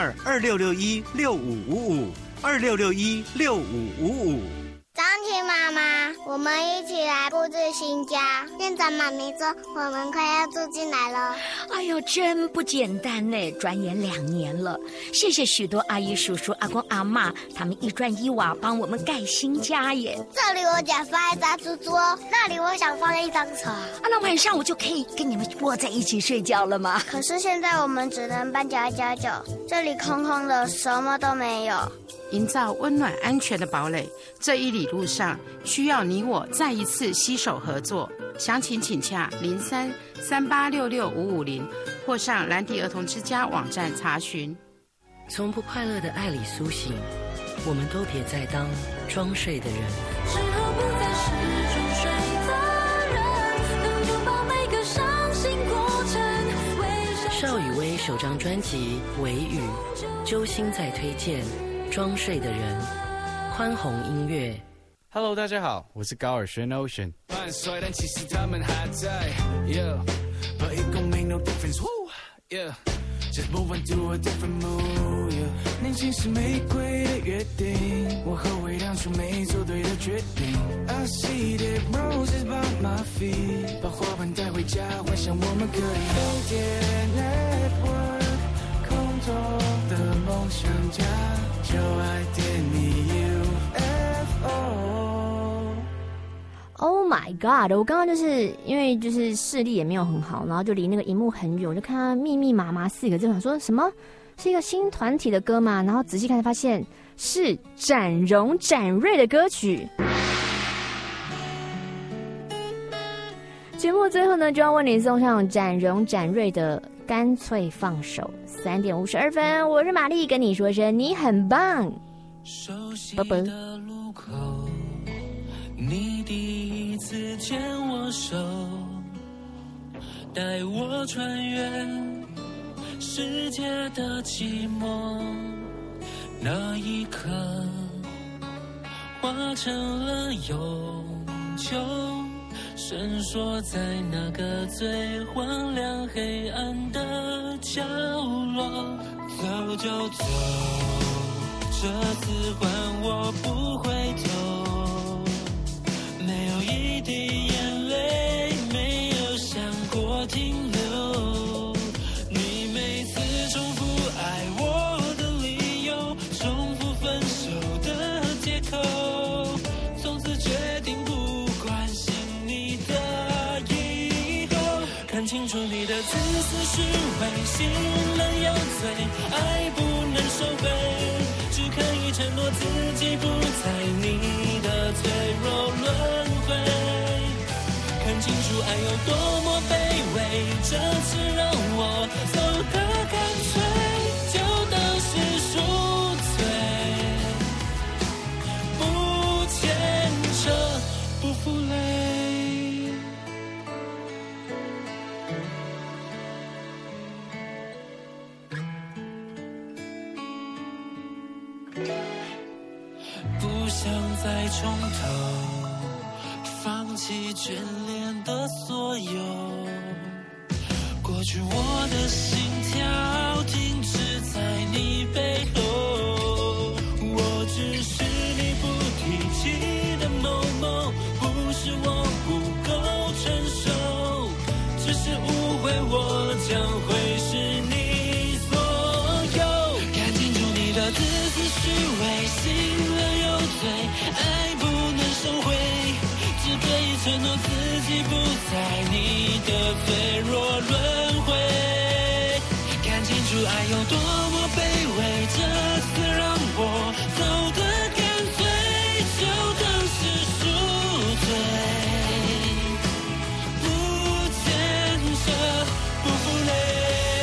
02-2661-6555，2661-6555。 张婷妈妈，我们一起来布置新家。店长妈咪说我们快要住进来了。 哎呦，真不简单呢！转眼2年了，谢谢许多阿姨、叔叔、阿公、阿嬷，他们一砖一瓦帮我们盖新家耶。 这里我想放一张书桌，那里我想放一张床。 那晚上我就可以跟你们窝在一起睡觉了吗？ 可是现在我们只能搬家家酒，这里空空的，什么都没有。 营造温暖安全的堡垒，这一里路上需要你我再一次携手合作。详情请洽03-3866-550或上蓝迪儿童之家网站查询。 从不快乐的爱里苏醒，我们都别再当装睡的人。 之后不再是装睡的人，能拥抱每个伤心过程。 邵雨薇首张专辑《微雨》，揪心在推荐装睡的人，宽宏音乐。 Hello， 大家好，我是高尔宣 Ocean。 半衰，但其实他们还在 ，Yeah，but it gon' make no difference，Yeah，just move on to a different mood，Yeah， 年轻是玫瑰的约定，我后悔当初没做对的决定。I see the roses by my feet， 把花瓣带回家，幻想我们可以飞碟 network， 空中的梦想家。就爱点你 UFO。Oh my god！ 我刚刚就是因为就是视力也没有很好，然后就离那个荧幕很远，我就看到密密麻麻4个字，想说什么是一个新团体的歌嘛？然后仔细看才发现是展荣展瑞的歌曲。节目最后呢，就要为你送上展荣展瑞的《干脆放手》。3点52分，我是玛丽，跟你说声你很棒，啵啵。 你第一次牵我手，带我穿越世界的寂寞，那一刻化成了永久，伸缩在那个最荒凉黑暗的角落。走就走，这次换我不回头，没有一滴眼泪，没有想过停留。你每次重复爱我的理由，重复分手的借口，从此决定不关心你的以后。看清楚你的自私虚伪，信任有罪，爱不能收回，只可以承诺自己不在你的脆弱轮回。看清楚爱有多么卑微，这次让我走得干脆，就当是赎罪，不牵扯，不负累。不想再重头，放弃眷恋的所有。过去我的心跳停止在你背后，我只是你不提起的某某，不是我不够成熟，只是误会我将会是你所有。看清楚你的自私虚伪，信任有罪，爱不能收回，只脆弱轮回。看清楚爱有多么卑微，这次让我走得干脆，就当是赎罪，不牵扯，不负累。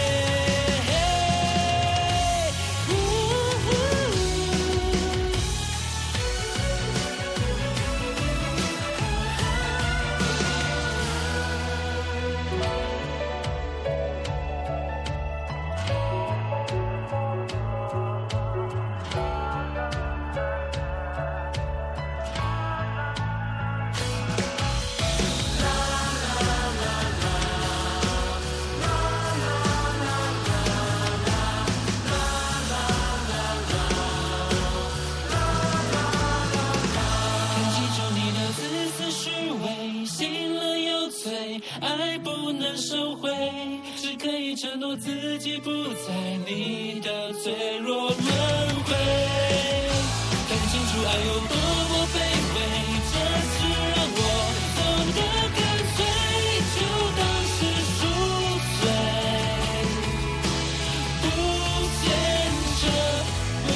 爱不能收回，只可以承诺自己不在你的脆弱轮回。看清楚爱有多么卑微，这次让我走得干脆，就当是赎罪，不牵扯，不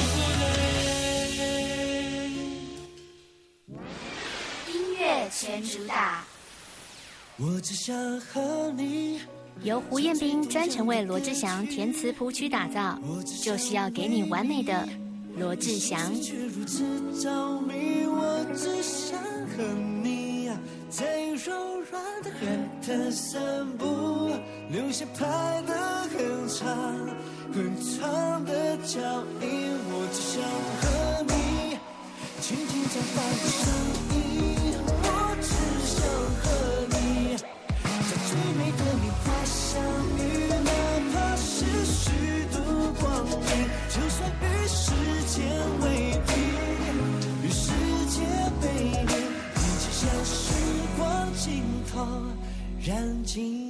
负累。 音乐全主打。 我只想和你， 由胡彦斌专程为罗志祥填词谱曲打造，就是要给你完美的罗志祥。 却如此着迷，我只想和你在柔软的海滩散步，留下拍得很长很长的脚印。我只想和你倾听着发的声音，我只想和你在最美的年华相遇，哪怕是虚度光阴，就算与时间为敌，与世界背离，一起向时光尽头燃尽。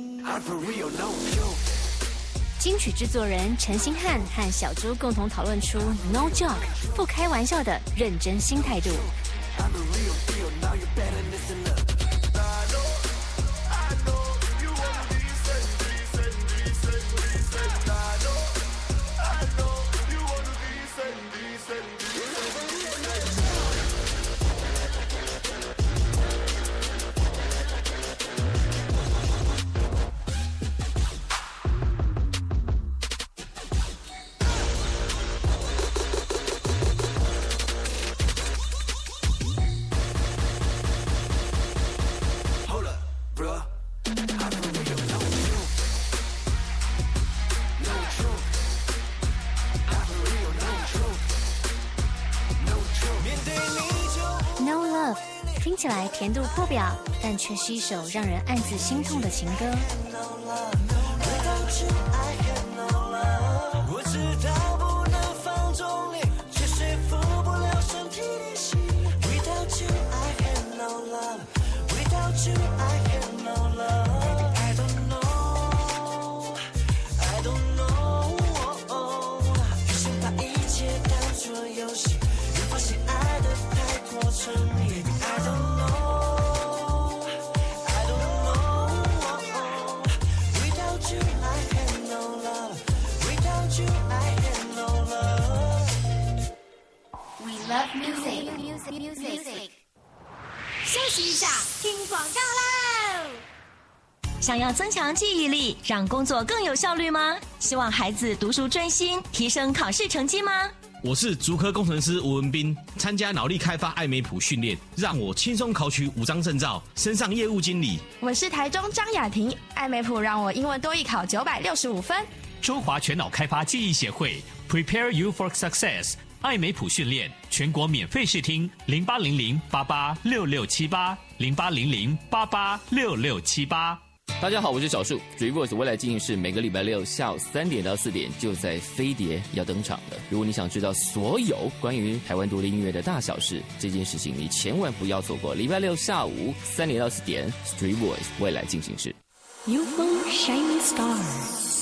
金曲制作人陈星汉和小猪共同讨论出 No Joke 不开玩笑的认真新态度。听起来甜度破表，但却是一首让人暗自心痛的情歌。 我知道不能放纵你，却说服不了身体的心。Without you, I have no love. Without you, I have no love. I don't know, I don't know. 于是把一切当作游戏，越发现爱的太过沉迷。I don't know, I don't know. Without you, I have no love. Without you, I have no love. We love music. 休息一下，听广告喽。 想要增强记忆力，让工作更有效率吗？希望孩子读书专心，提升考试成绩吗？ 我是竹科工程师吴文斌，参加脑力开发艾美普训练，让我轻松考取5张证照，升上业务经理。 我是台中张雅婷，艾美普让我英文多益考965分。 中华全脑开发记忆协会 Prepare You for Success 艾美普训练全国免费试听0800886678 0800886678。 大家好，我是小树。Dreamvoice 未来进行式每个礼拜六下午3点到4点就在飞碟要登场了。如果你想知道所有关于台湾独立音乐的大小事，这件事情你千万不要错过。礼拜六下午3点到4点 Dreamvoice 未来进行式。 UFO Shining Star